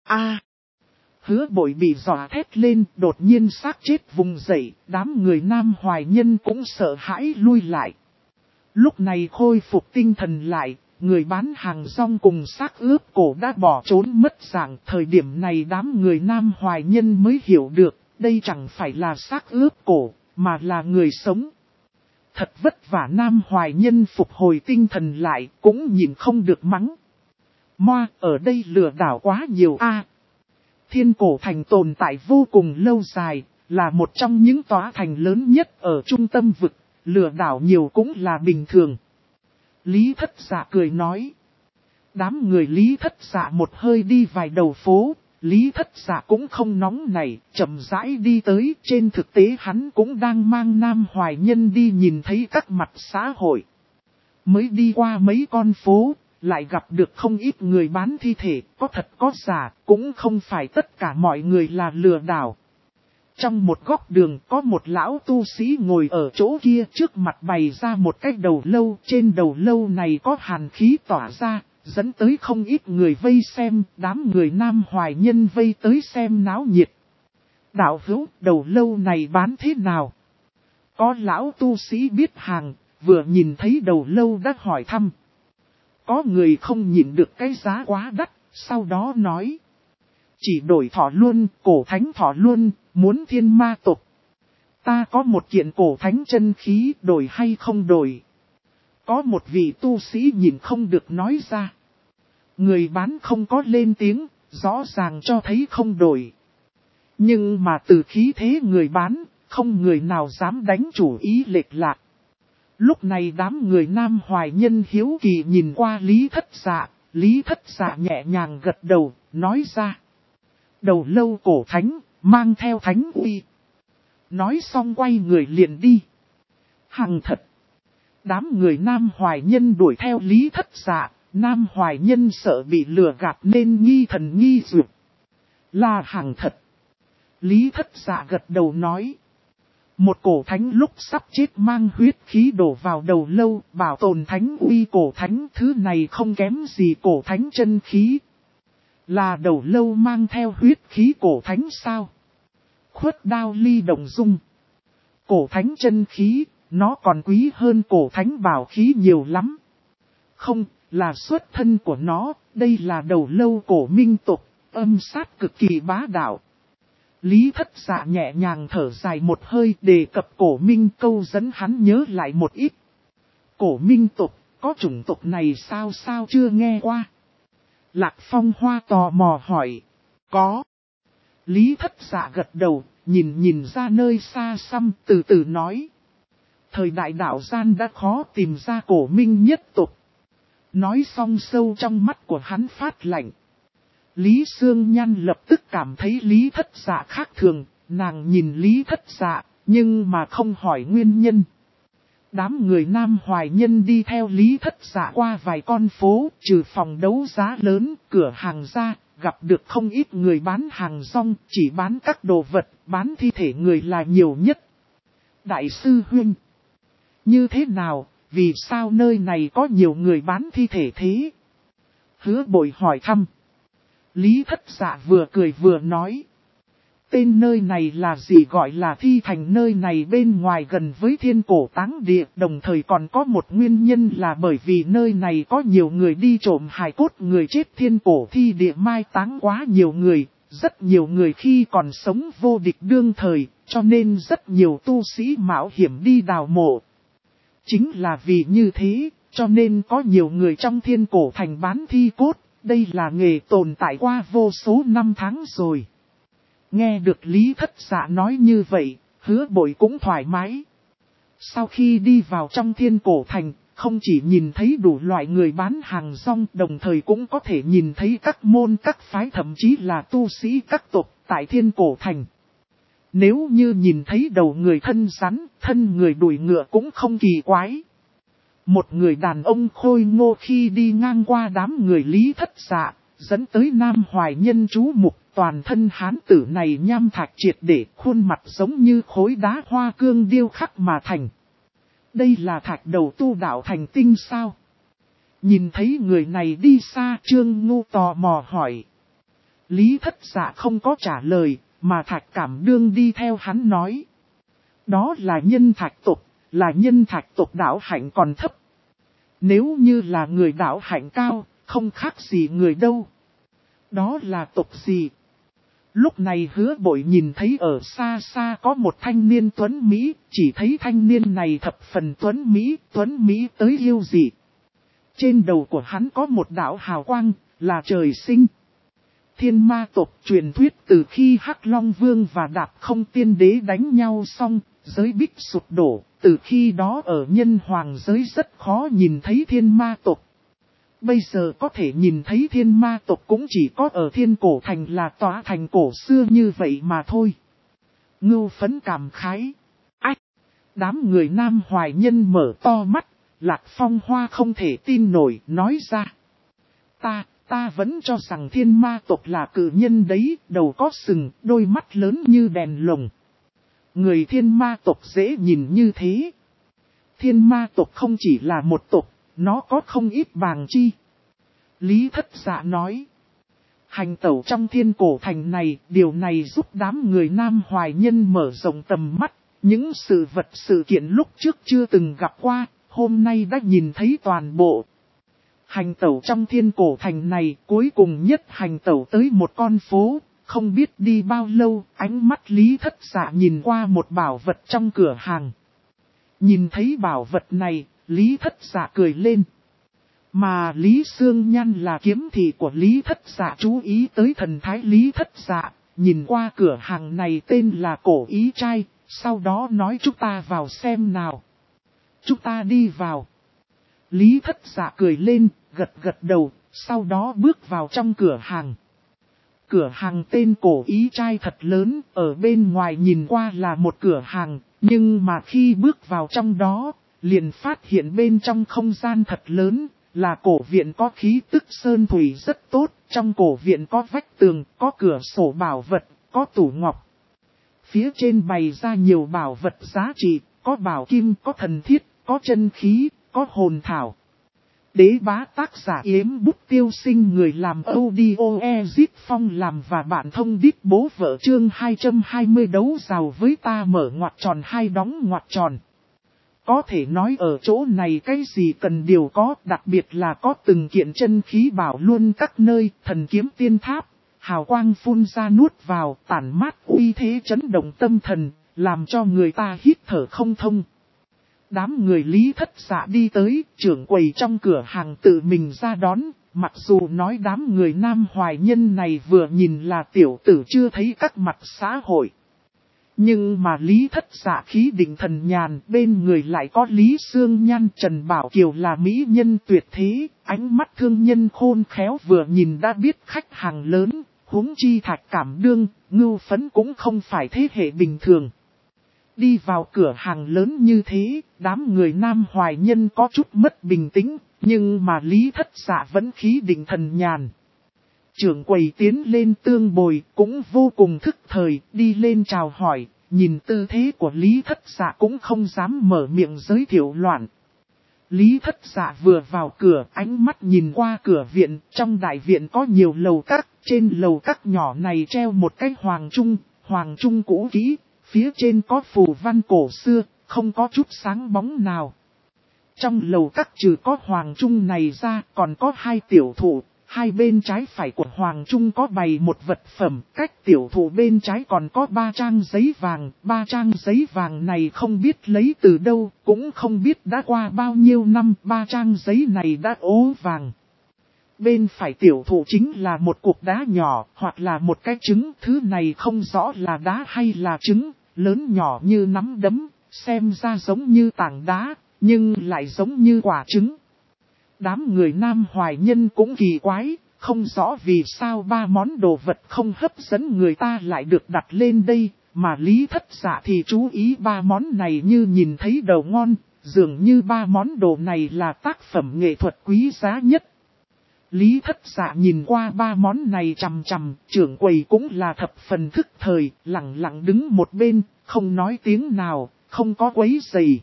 S1: Hứa Bội bị dọa thét lên, đột nhiên xác chết vùng dậy, đám người Nam Hoài Nhân cũng sợ hãi lui lại. Lúc này khôi phục tinh thần lại, người bán hàng rong cùng xác ướp cổ đã bỏ trốn mất dạng. Thời điểm này đám người Nam Hoài Nhân mới hiểu được, đây chẳng phải là xác ướp cổ, mà là người sống. Thật vất vả Nam Hoài Nhân phục hồi tinh thần lại, cũng nhìn không được mắng. Moa, ở đây lừa đảo quá nhiều a. Thiên cổ thành tồn tại vô cùng lâu dài, là một trong những tòa thành lớn nhất ở trung tâm vực, lừa đảo nhiều cũng là bình thường. Lý Thất Dạ cười nói. Đám người Lý Thất Dạ một hơi đi vài đầu phố, Lý Thất Dạ cũng không nóng nảy, chậm rãi đi tới. Trên thực tế hắn cũng đang mang Nam Hoài Nhân đi nhìn thấy các mặt xã hội. Mới đi qua mấy con phố, lại gặp được không ít người bán thi thể, có thật có giả, cũng không phải tất cả mọi người là lừa đảo. Trong một góc đường có một lão tu sĩ ngồi ở chỗ kia, trước mặt bày ra một cái đầu lâu, trên đầu lâu này có hàn khí tỏa ra, dẫn tới không ít người vây xem, đám người Nam Hoài Nhân vây tới xem náo nhiệt. Đạo hữu, đầu lâu này bán thế nào? Có lão tu sĩ biết hàng, vừa nhìn thấy đầu lâu đã hỏi thăm. Có người không nhìn được cái giá quá đắt, sau đó nói. Chỉ đổi thỏ luôn, cổ thánh thỏ luôn, muốn thiên ma tộc. Ta có một kiện cổ thánh chân khí, đổi hay không đổi? Có một vị tu sĩ nhìn không được nói ra. Người bán không có lên tiếng, rõ ràng cho thấy không đổi. Nhưng mà từ khí thế người bán, không người nào dám đánh chủ ý lệch lạc. Lúc này đám người Nam Hoài Nhân hiếu kỳ nhìn qua Lý Thất Dạ, Lý Thất Dạ nhẹ nhàng gật đầu, nói ra. Đầu lâu cổ thánh, mang theo thánh uy. Nói xong quay người liền đi. Hằng thật. Đám người Nam Hoài Nhân đuổi theo Lý Thất Dạ, Nam Hoài Nhân sợ bị lừa gạt nên nghi thần nghi duyệt. Là hằng thật. Lý Thất Dạ gật đầu nói. Một cổ thánh lúc sắp chết mang huyết khí đổ vào đầu lâu, bảo tồn thánh uy cổ thánh, thứ này không kém gì cổ thánh chân khí. Là đầu lâu mang theo huyết khí cổ thánh sao? Khuất Đao Ly Động Dung. Cổ thánh chân khí, nó còn quý hơn cổ thánh bảo khí nhiều lắm. Không, là xuất thân của nó, đây là đầu lâu cổ minh tục, âm sát cực kỳ bá đạo. Lý Thất Dạ nhẹ nhàng thở dài một hơi đề cập cổ minh câu dẫn hắn nhớ lại một ít. Cổ minh tục, có chủng tục này sao chưa nghe qua? Lạc Phong Hoa tò mò hỏi. Có. Lý Thất Dạ gật đầu, nhìn ra nơi xa xăm từ từ nói. Thời đại đạo gian đã khó tìm ra cổ minh nhất tục. Nói xong sâu trong mắt của hắn phát lạnh. Lý Sương Nhan lập tức cảm thấy Lý Thất Dạ khác thường, nàng nhìn Lý Thất Dạ, nhưng mà không hỏi nguyên nhân. Đám người Nam Hoài Nhân đi theo Lý Thất Dạ qua vài con phố, trừ phòng đấu giá lớn, cửa hàng ra, gặp được không ít người bán hàng rong, chỉ bán các đồ vật, bán thi thể người là nhiều nhất. Đại sư Huynh, như thế nào, vì sao nơi này có nhiều người bán thi thể thế? Hứa Bội hỏi thăm. Lý Thất Dạ vừa cười vừa nói. Tên nơi này là gì gọi là thi thành, nơi này bên ngoài gần với thiên cổ táng địa, đồng thời còn có một nguyên nhân là bởi vì nơi này có nhiều người đi trộm hài cốt người chết, thiên cổ thi địa mai táng quá nhiều người, rất nhiều người khi còn sống vô địch đương thời, cho nên rất nhiều tu sĩ mạo hiểm đi đào mộ. Chính là vì như thế, cho nên có nhiều người trong thiên cổ thành bán thi cốt, đây là nghề tồn tại qua vô số năm tháng rồi. Nghe được Lý Thất Dạ nói như vậy, Hứa Bội cũng thoải mái. Sau khi đi vào trong thiên cổ thành, không chỉ nhìn thấy đủ loại người bán hàng rong, đồng thời cũng có thể nhìn thấy các môn các phái, thậm chí là tu sĩ các tộc tại thiên cổ thành. Nếu như nhìn thấy đầu người thân rắn, thân người đuổi ngựa cũng không kỳ quái. Một người đàn ông khôi ngô khi đi ngang qua đám người Lý Thất Dạ, dẫn tới Nam Hoài Nhân chú mục, toàn thân hán tử này nham thạch triệt để, khuôn mặt giống như khối đá hoa cương điêu khắc mà thành. Đây là thạch đầu tu đạo thành tinh sao? Nhìn thấy người này đi xa, Trương Ngu tò mò hỏi. Lý Thất Dạ không có trả lời, mà Thạch Cảm Đương đi theo hắn nói. Đó là nhân thạch tộc, là nhân thạch tộc đạo hạnh còn thấp. Nếu như là người đạo hạnh cao, không khác gì người đâu. Đó là tộc gì? Lúc này Hứa Bội nhìn thấy ở xa xa có một thanh niên tuấn Mỹ, chỉ thấy thanh niên này thập phần tuấn Mỹ tới yêu dị. Trên đầu của hắn có một đạo hào quang, là trời sinh. Thiên ma tộc truyền thuyết từ khi Hắc Long Vương và Đạp Không Tiên Đế đánh nhau xong, giới bích sụp đổ, từ khi đó ở nhân hoàng giới rất khó nhìn thấy thiên ma tộc. Bây giờ có thể nhìn thấy thiên ma tộc cũng chỉ có ở thiên cổ thành, là tòa thành cổ xưa như vậy mà thôi. Ngưu Phấn cảm khái. Ách! Đám người Nam Hoài Nhân mở to mắt, Lạc Phong Hoa không thể tin nổi, nói ra. Ta vẫn cho rằng thiên ma tộc là cự nhân đấy, đầu có sừng, đôi mắt lớn như đèn lồng. Người thiên ma tộc dễ nhìn như thế. Thiên ma tộc không chỉ là một tộc, nó có không ít bàng chi. Lý Thất Dạ nói. Hành tẩu trong thiên cổ thành này, điều này giúp đám người Nam Hoài Nhân mở rộng tầm mắt. Những sự vật sự kiện lúc trước chưa từng gặp qua, hôm nay đã nhìn thấy toàn bộ. Hành tẩu trong thiên cổ thành này, cuối cùng nhất hành tẩu tới một con phố, không biết đi bao lâu, ánh mắt Lý Thất Dạ nhìn qua một bảo vật trong cửa hàng. Nhìn thấy bảo vật này, Lý Thất Dạ cười lên. Mà Lý Sương Nhan là kiếm thị của Lý Thất Dạ, chú ý tới thần thái Lý Thất Dạ, nhìn qua cửa hàng này tên là Cổ Ý Trai, sau đó nói chúng ta vào xem nào. Chúng ta đi vào. Lý Thất Dạ cười lên, gật gật đầu, sau đó bước vào trong cửa hàng. Cửa hàng tên Cổ Ý Trai thật lớn, ở bên ngoài nhìn qua là một cửa hàng, nhưng mà khi bước vào trong đó, liền phát hiện bên trong không gian thật lớn, là cổ viện có khí tức sơn thủy rất tốt, trong cổ viện có vách tường, có cửa sổ bảo vật, có tủ ngọc. Phía trên bày ra nhiều bảo vật giá trị, có bảo kim, có thần thiết, có chân khí, có hồn thảo. Đế bá tác giả Yếm Bút Tiêu Sinh, người làm audio Ezit Phong làm và bạn thông đít bố vợ, chương 220 đấu giàu với ta, mở ngoặc tròn hai đóng ngoặc tròn. Có thể nói ở chỗ này cái gì cần đều có, đặc biệt là có từng kiện chân khí bảo luôn các nơi, thần kiếm tiên tháp, hào quang phun ra nuốt vào, tản mát uy thế chấn động tâm thần, làm cho người ta hít thở không thông. Đám người Lý Thất Dạ đi tới, trưởng quầy trong cửa hàng tự mình ra đón, mặc dù nói đám người Nam Hoài Nhân này vừa nhìn là tiểu tử chưa thấy các mặt xã hội. Nhưng mà Lý Thất Dạ khí định thần nhàn, bên người lại có Lý Sương Nhan, Trần Bảo Kiều là mỹ nhân tuyệt thế, ánh mắt thương nhân khôn khéo, vừa nhìn đã biết khách hàng lớn, huống chi Thạch Cảm Đương, Ngưu Phấn cũng không phải thế hệ bình thường. Đi vào cửa hàng lớn như thế, đám người Nam Hoài Nhân có chút mất bình tĩnh, nhưng mà Lý Thất Dạ vẫn khí định thần nhàn. Trưởng quầy tiến lên tương bồi, cũng vô cùng thức thời, đi lên chào hỏi, nhìn tư thế của Lý Thất Dạ cũng không dám mở miệng giới thiệu loạn. Lý Thất Dạ vừa vào cửa, ánh mắt nhìn qua cửa viện, trong đại viện có nhiều lầu các, trên lầu các nhỏ này treo một cái hoàng trung cũ kỹ, phía trên có phù văn cổ xưa, không có chút sáng bóng nào. Trong lầu các trừ có hoàng trung này ra, còn có hai tiểu thụ. Hai bên trái phải của Hoàng Trung có bày một vật phẩm, cách tiểu thủ bên trái còn có 3 trang giấy vàng. 3 trang giấy vàng này không biết lấy từ đâu, cũng không biết đã qua bao nhiêu năm, 3 trang giấy này đã ố vàng. Bên phải tiểu thủ chính là một cục đá nhỏ, hoặc là một cái trứng, thứ này không rõ là đá hay là trứng, lớn nhỏ như nắm đấm, xem ra giống như tảng đá, nhưng lại giống như quả trứng. Đám người Nam Hoài Nhân cũng kỳ quái, không rõ vì sao 3 món đồ vật không hấp dẫn người ta lại được đặt lên đây, mà Lý Thất Dạ thì chú ý 3 món này như nhìn thấy đầu ngon, dường như 3 món đồ này là tác phẩm nghệ thuật quý giá nhất. Lý Thất Dạ nhìn qua 3 món này chằm chằm, trưởng quầy cũng là thập phần thức thời, lặng lặng đứng một bên, không nói tiếng nào, không có quấy rầy.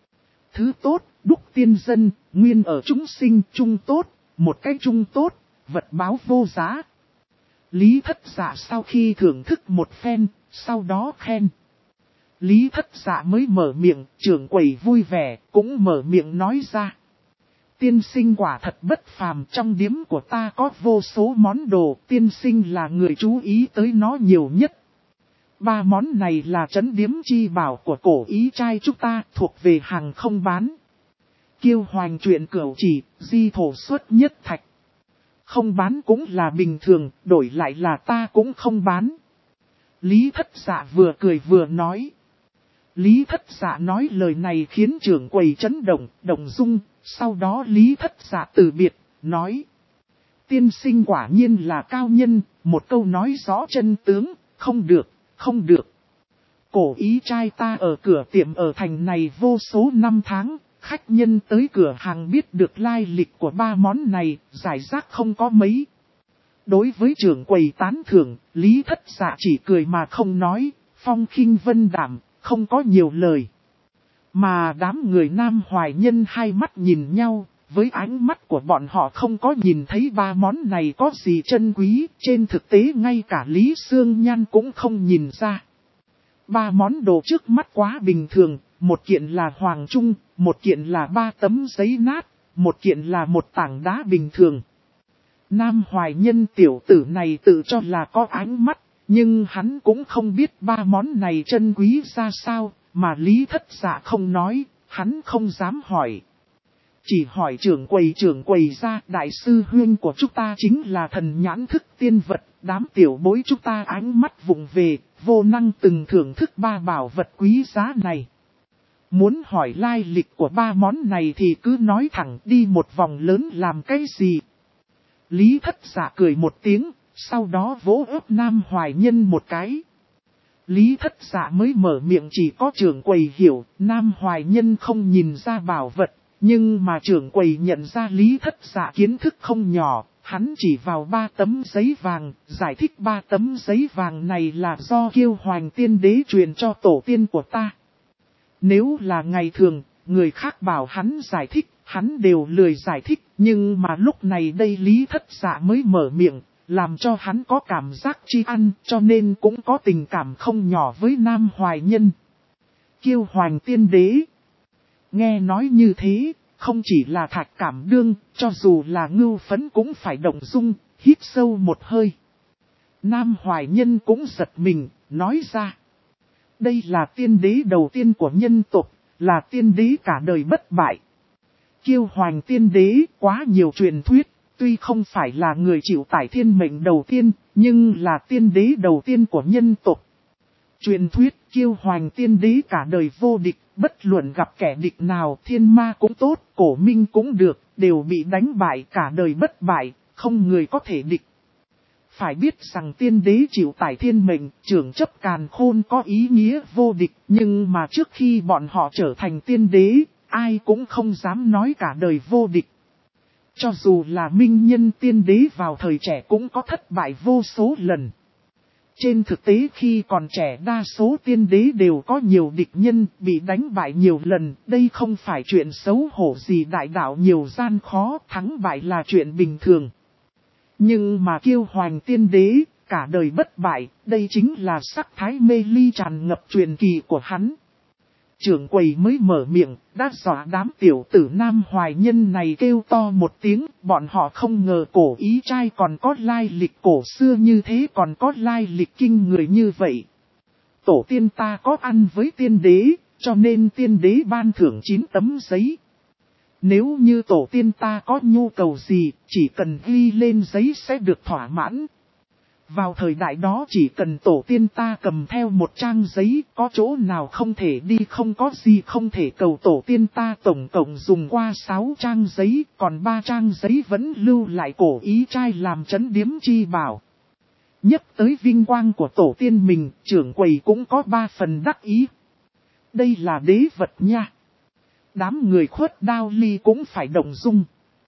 S1: Thứ tốt, đúc tiên dân, nguyên ở chúng sinh, trung tốt, một cái trung tốt, vật báo vô giá. Lý Thất Dạ sau khi thưởng thức một phen, sau đó khen. Lý Thất Dạ mới mở miệng, trưởng quầy vui vẻ, cũng mở miệng nói ra. Tiên sinh quả thật bất phàm, trong điếm của ta có vô số món đồ, tiên sinh là người chú ý tới nó nhiều nhất. 3 món này là trấn điếm chi bảo của Cổ Ý Trai chúng ta, thuộc về hàng không bán. Kiêu hoành truyện cửu chỉ, di thổ xuất nhất thạch. Không bán cũng là bình thường, đổi lại là ta cũng không bán. Lý Thất Dạ vừa cười vừa nói. Lý Thất Dạ nói lời này khiến trưởng quầy chấn động, động dung, sau đó Lý Thất Dạ từ biệt, nói. Tiên sinh quả nhiên là cao nhân, một câu nói rõ chân tướng, không được, không được. Cổ Ý Trai ta ở cửa tiệm ở thành này vô số năm tháng, khách nhân tới cửa hàng biết được lai lịch của 3 món này, giải rác không có mấy. Đối với trưởng quầy tán thưởng, Lý Thất Dạ chỉ cười mà không nói, phong khinh vân đảm, không có nhiều lời. Mà đám người Nam Hoài Nhân hai mắt nhìn nhau, với ánh mắt của bọn họ không có nhìn thấy 3 món này có gì chân quý, trên thực tế ngay cả Lý Sương Nhan cũng không nhìn ra. 3 món đồ trước mắt quá bình thường, một kiện là hoàng trung, một kiện là 3 tấm giấy nát, một kiện là một tảng đá bình thường. Nam Hoài Nhân tiểu tử này tự cho là có ánh mắt, nhưng hắn cũng không biết 3 món này chân quý ra sao, mà Lý Thất Dạ không nói, hắn không dám hỏi. chỉ hỏi trưởng quầy ra, đại sư huynh của chúng ta chính là thần nhãn thức tiên vật, đám tiểu bối chúng ta ánh mắt vụng về, vô năng từng thưởng thức ba bảo vật quý giá này. Muốn hỏi lai lịch của ba món này thì cứ nói thẳng, đi một vòng lớn làm cái gì. Lý Thất Dạ cười một tiếng, sau đó vỗ ớt Nam Hoài Nhân một cái. Lý Thất Dạ mới mở miệng, chỉ có trưởng quầy hiểu, Nam Hoài Nhân không nhìn ra bảo vật, nhưng mà trưởng quầy nhận ra Lý Thất Dạ kiến thức không nhỏ, hắn chỉ vào 3 tấm giấy vàng, giải thích 3 tấm giấy vàng này là do Kiêu Hoành Tiên Đế truyền cho tổ tiên của ta. Nếu là ngày thường, người khác bảo hắn giải thích, hắn đều lười giải thích, nhưng mà lúc này đây Lý Thất Dạ mới mở miệng, làm cho hắn có cảm giác tri ăn, cho nên cũng có tình cảm không nhỏ với Nam Hoài Nhân. Kiêu Hoành Tiên Đế. Nghe nói như thế, không chỉ là Thạch Cảm Đương, cho dù là Ngưu Phấn cũng phải động dung, hít sâu một hơi. Nam Hoài Nhân cũng giật mình, nói ra. Đây là tiên đế đầu tiên của nhân tộc, là tiên đế cả đời bất bại. Kiêu Hoành Tiên Đế quá nhiều truyền thuyết, tuy không phải là người chịu tải thiên mệnh đầu tiên, nhưng là tiên đế đầu tiên của nhân tộc. Truyền thuyết Kiêu Hoành Tiên Đế cả đời vô địch, bất luận gặp kẻ địch nào, thiên ma cũng tốt, cổ minh cũng được, đều bị đánh bại, cả đời bất bại, không người có thể địch. Phải biết rằng tiên đế chịu tải thiên mệnh, trưởng chấp càn khôn có ý nghĩa vô địch, nhưng mà trước khi bọn họ trở thành tiên đế, ai cũng không dám nói cả đời vô địch. Cho dù là minh nhân tiên đế vào thời trẻ cũng có thất bại vô số lần. Trên thực tế khi còn trẻ đa số tiên đế đều có nhiều địch nhân, bị đánh bại nhiều lần, đây không phải chuyện xấu hổ gì, đại đạo nhiều gian khó, thắng bại là chuyện bình thường. Nhưng mà Kiêu Hoành Tiên Đế, cả đời bất bại, đây chính là sắc thái mê ly tràn ngập truyền kỳ của hắn. Trưởng quầy mới mở miệng, đã dọa đám tiểu tử Nam Hoài Nhân này kêu to một tiếng, bọn họ không ngờ cổ ý trai còn có lai lịch cổ xưa như thế, còn có lai lịch kinh người như vậy. Tổ tiên ta có ăn với tiên đế, cho nên tiên đế ban thưởng 9 tấm giấy. Nếu như tổ tiên ta có nhu cầu gì, chỉ cần ghi lên giấy sẽ được thỏa mãn. Vào thời đại đó chỉ cần tổ tiên ta cầm theo một trang giấy, có chỗ nào không thể đi, không có gì không thể cầu. Tổ tiên ta tổng cộng dùng qua 6 trang giấy, còn 3 trang giấy vẫn lưu lại cổ ý trai làm trấn điếm chi bảo. Nhắc tới vinh quang của tổ tiên mình, trưởng quầy cũng có 3 phần đắc ý. Đây là đế vật nha. Đám người khuất đao ly cũng phải động dung.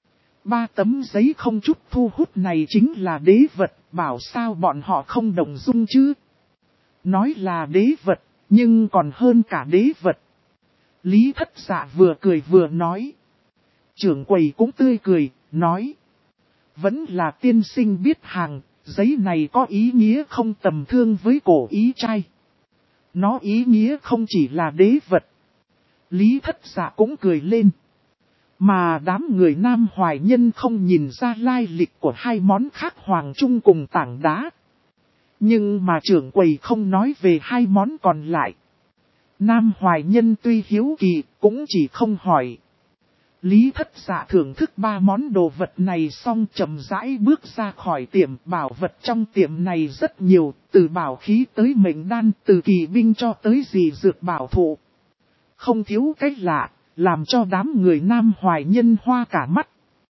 S1: 3 tấm giấy không chút thu hút này chính là đế vật, bảo sao bọn họ không động dung chứ. Nói là đế vật, nhưng còn hơn cả đế vật. Lý Thất Dạ vừa cười vừa nói. Trưởng quầy cũng tươi cười, nói. Vẫn là tiên sinh biết hàng, giấy này có ý nghĩa không tầm thường với cổ ý trai. Nó ý nghĩa không chỉ là đế vật. Lý Thất Dạ cũng cười lên. Mà đám người Nam Hoài Nhân không nhìn ra lai lịch của 2 món khác hoàng trung cùng tảng đá. Nhưng mà trưởng quầy không nói về 2 món còn lại. Nam Hoài Nhân tuy hiếu kỳ, cũng chỉ không hỏi. Lý Thất Dạ thưởng thức 3 món đồ vật này xong chậm rãi bước ra khỏi tiệm. Bảo vật trong tiệm này rất nhiều, từ bảo khí tới mệnh đan, từ kỳ binh cho tới dị dược bảo thụ. Không thiếu cách lạ, làm cho đám người Nam Hoài Nhân hoa cả mắt.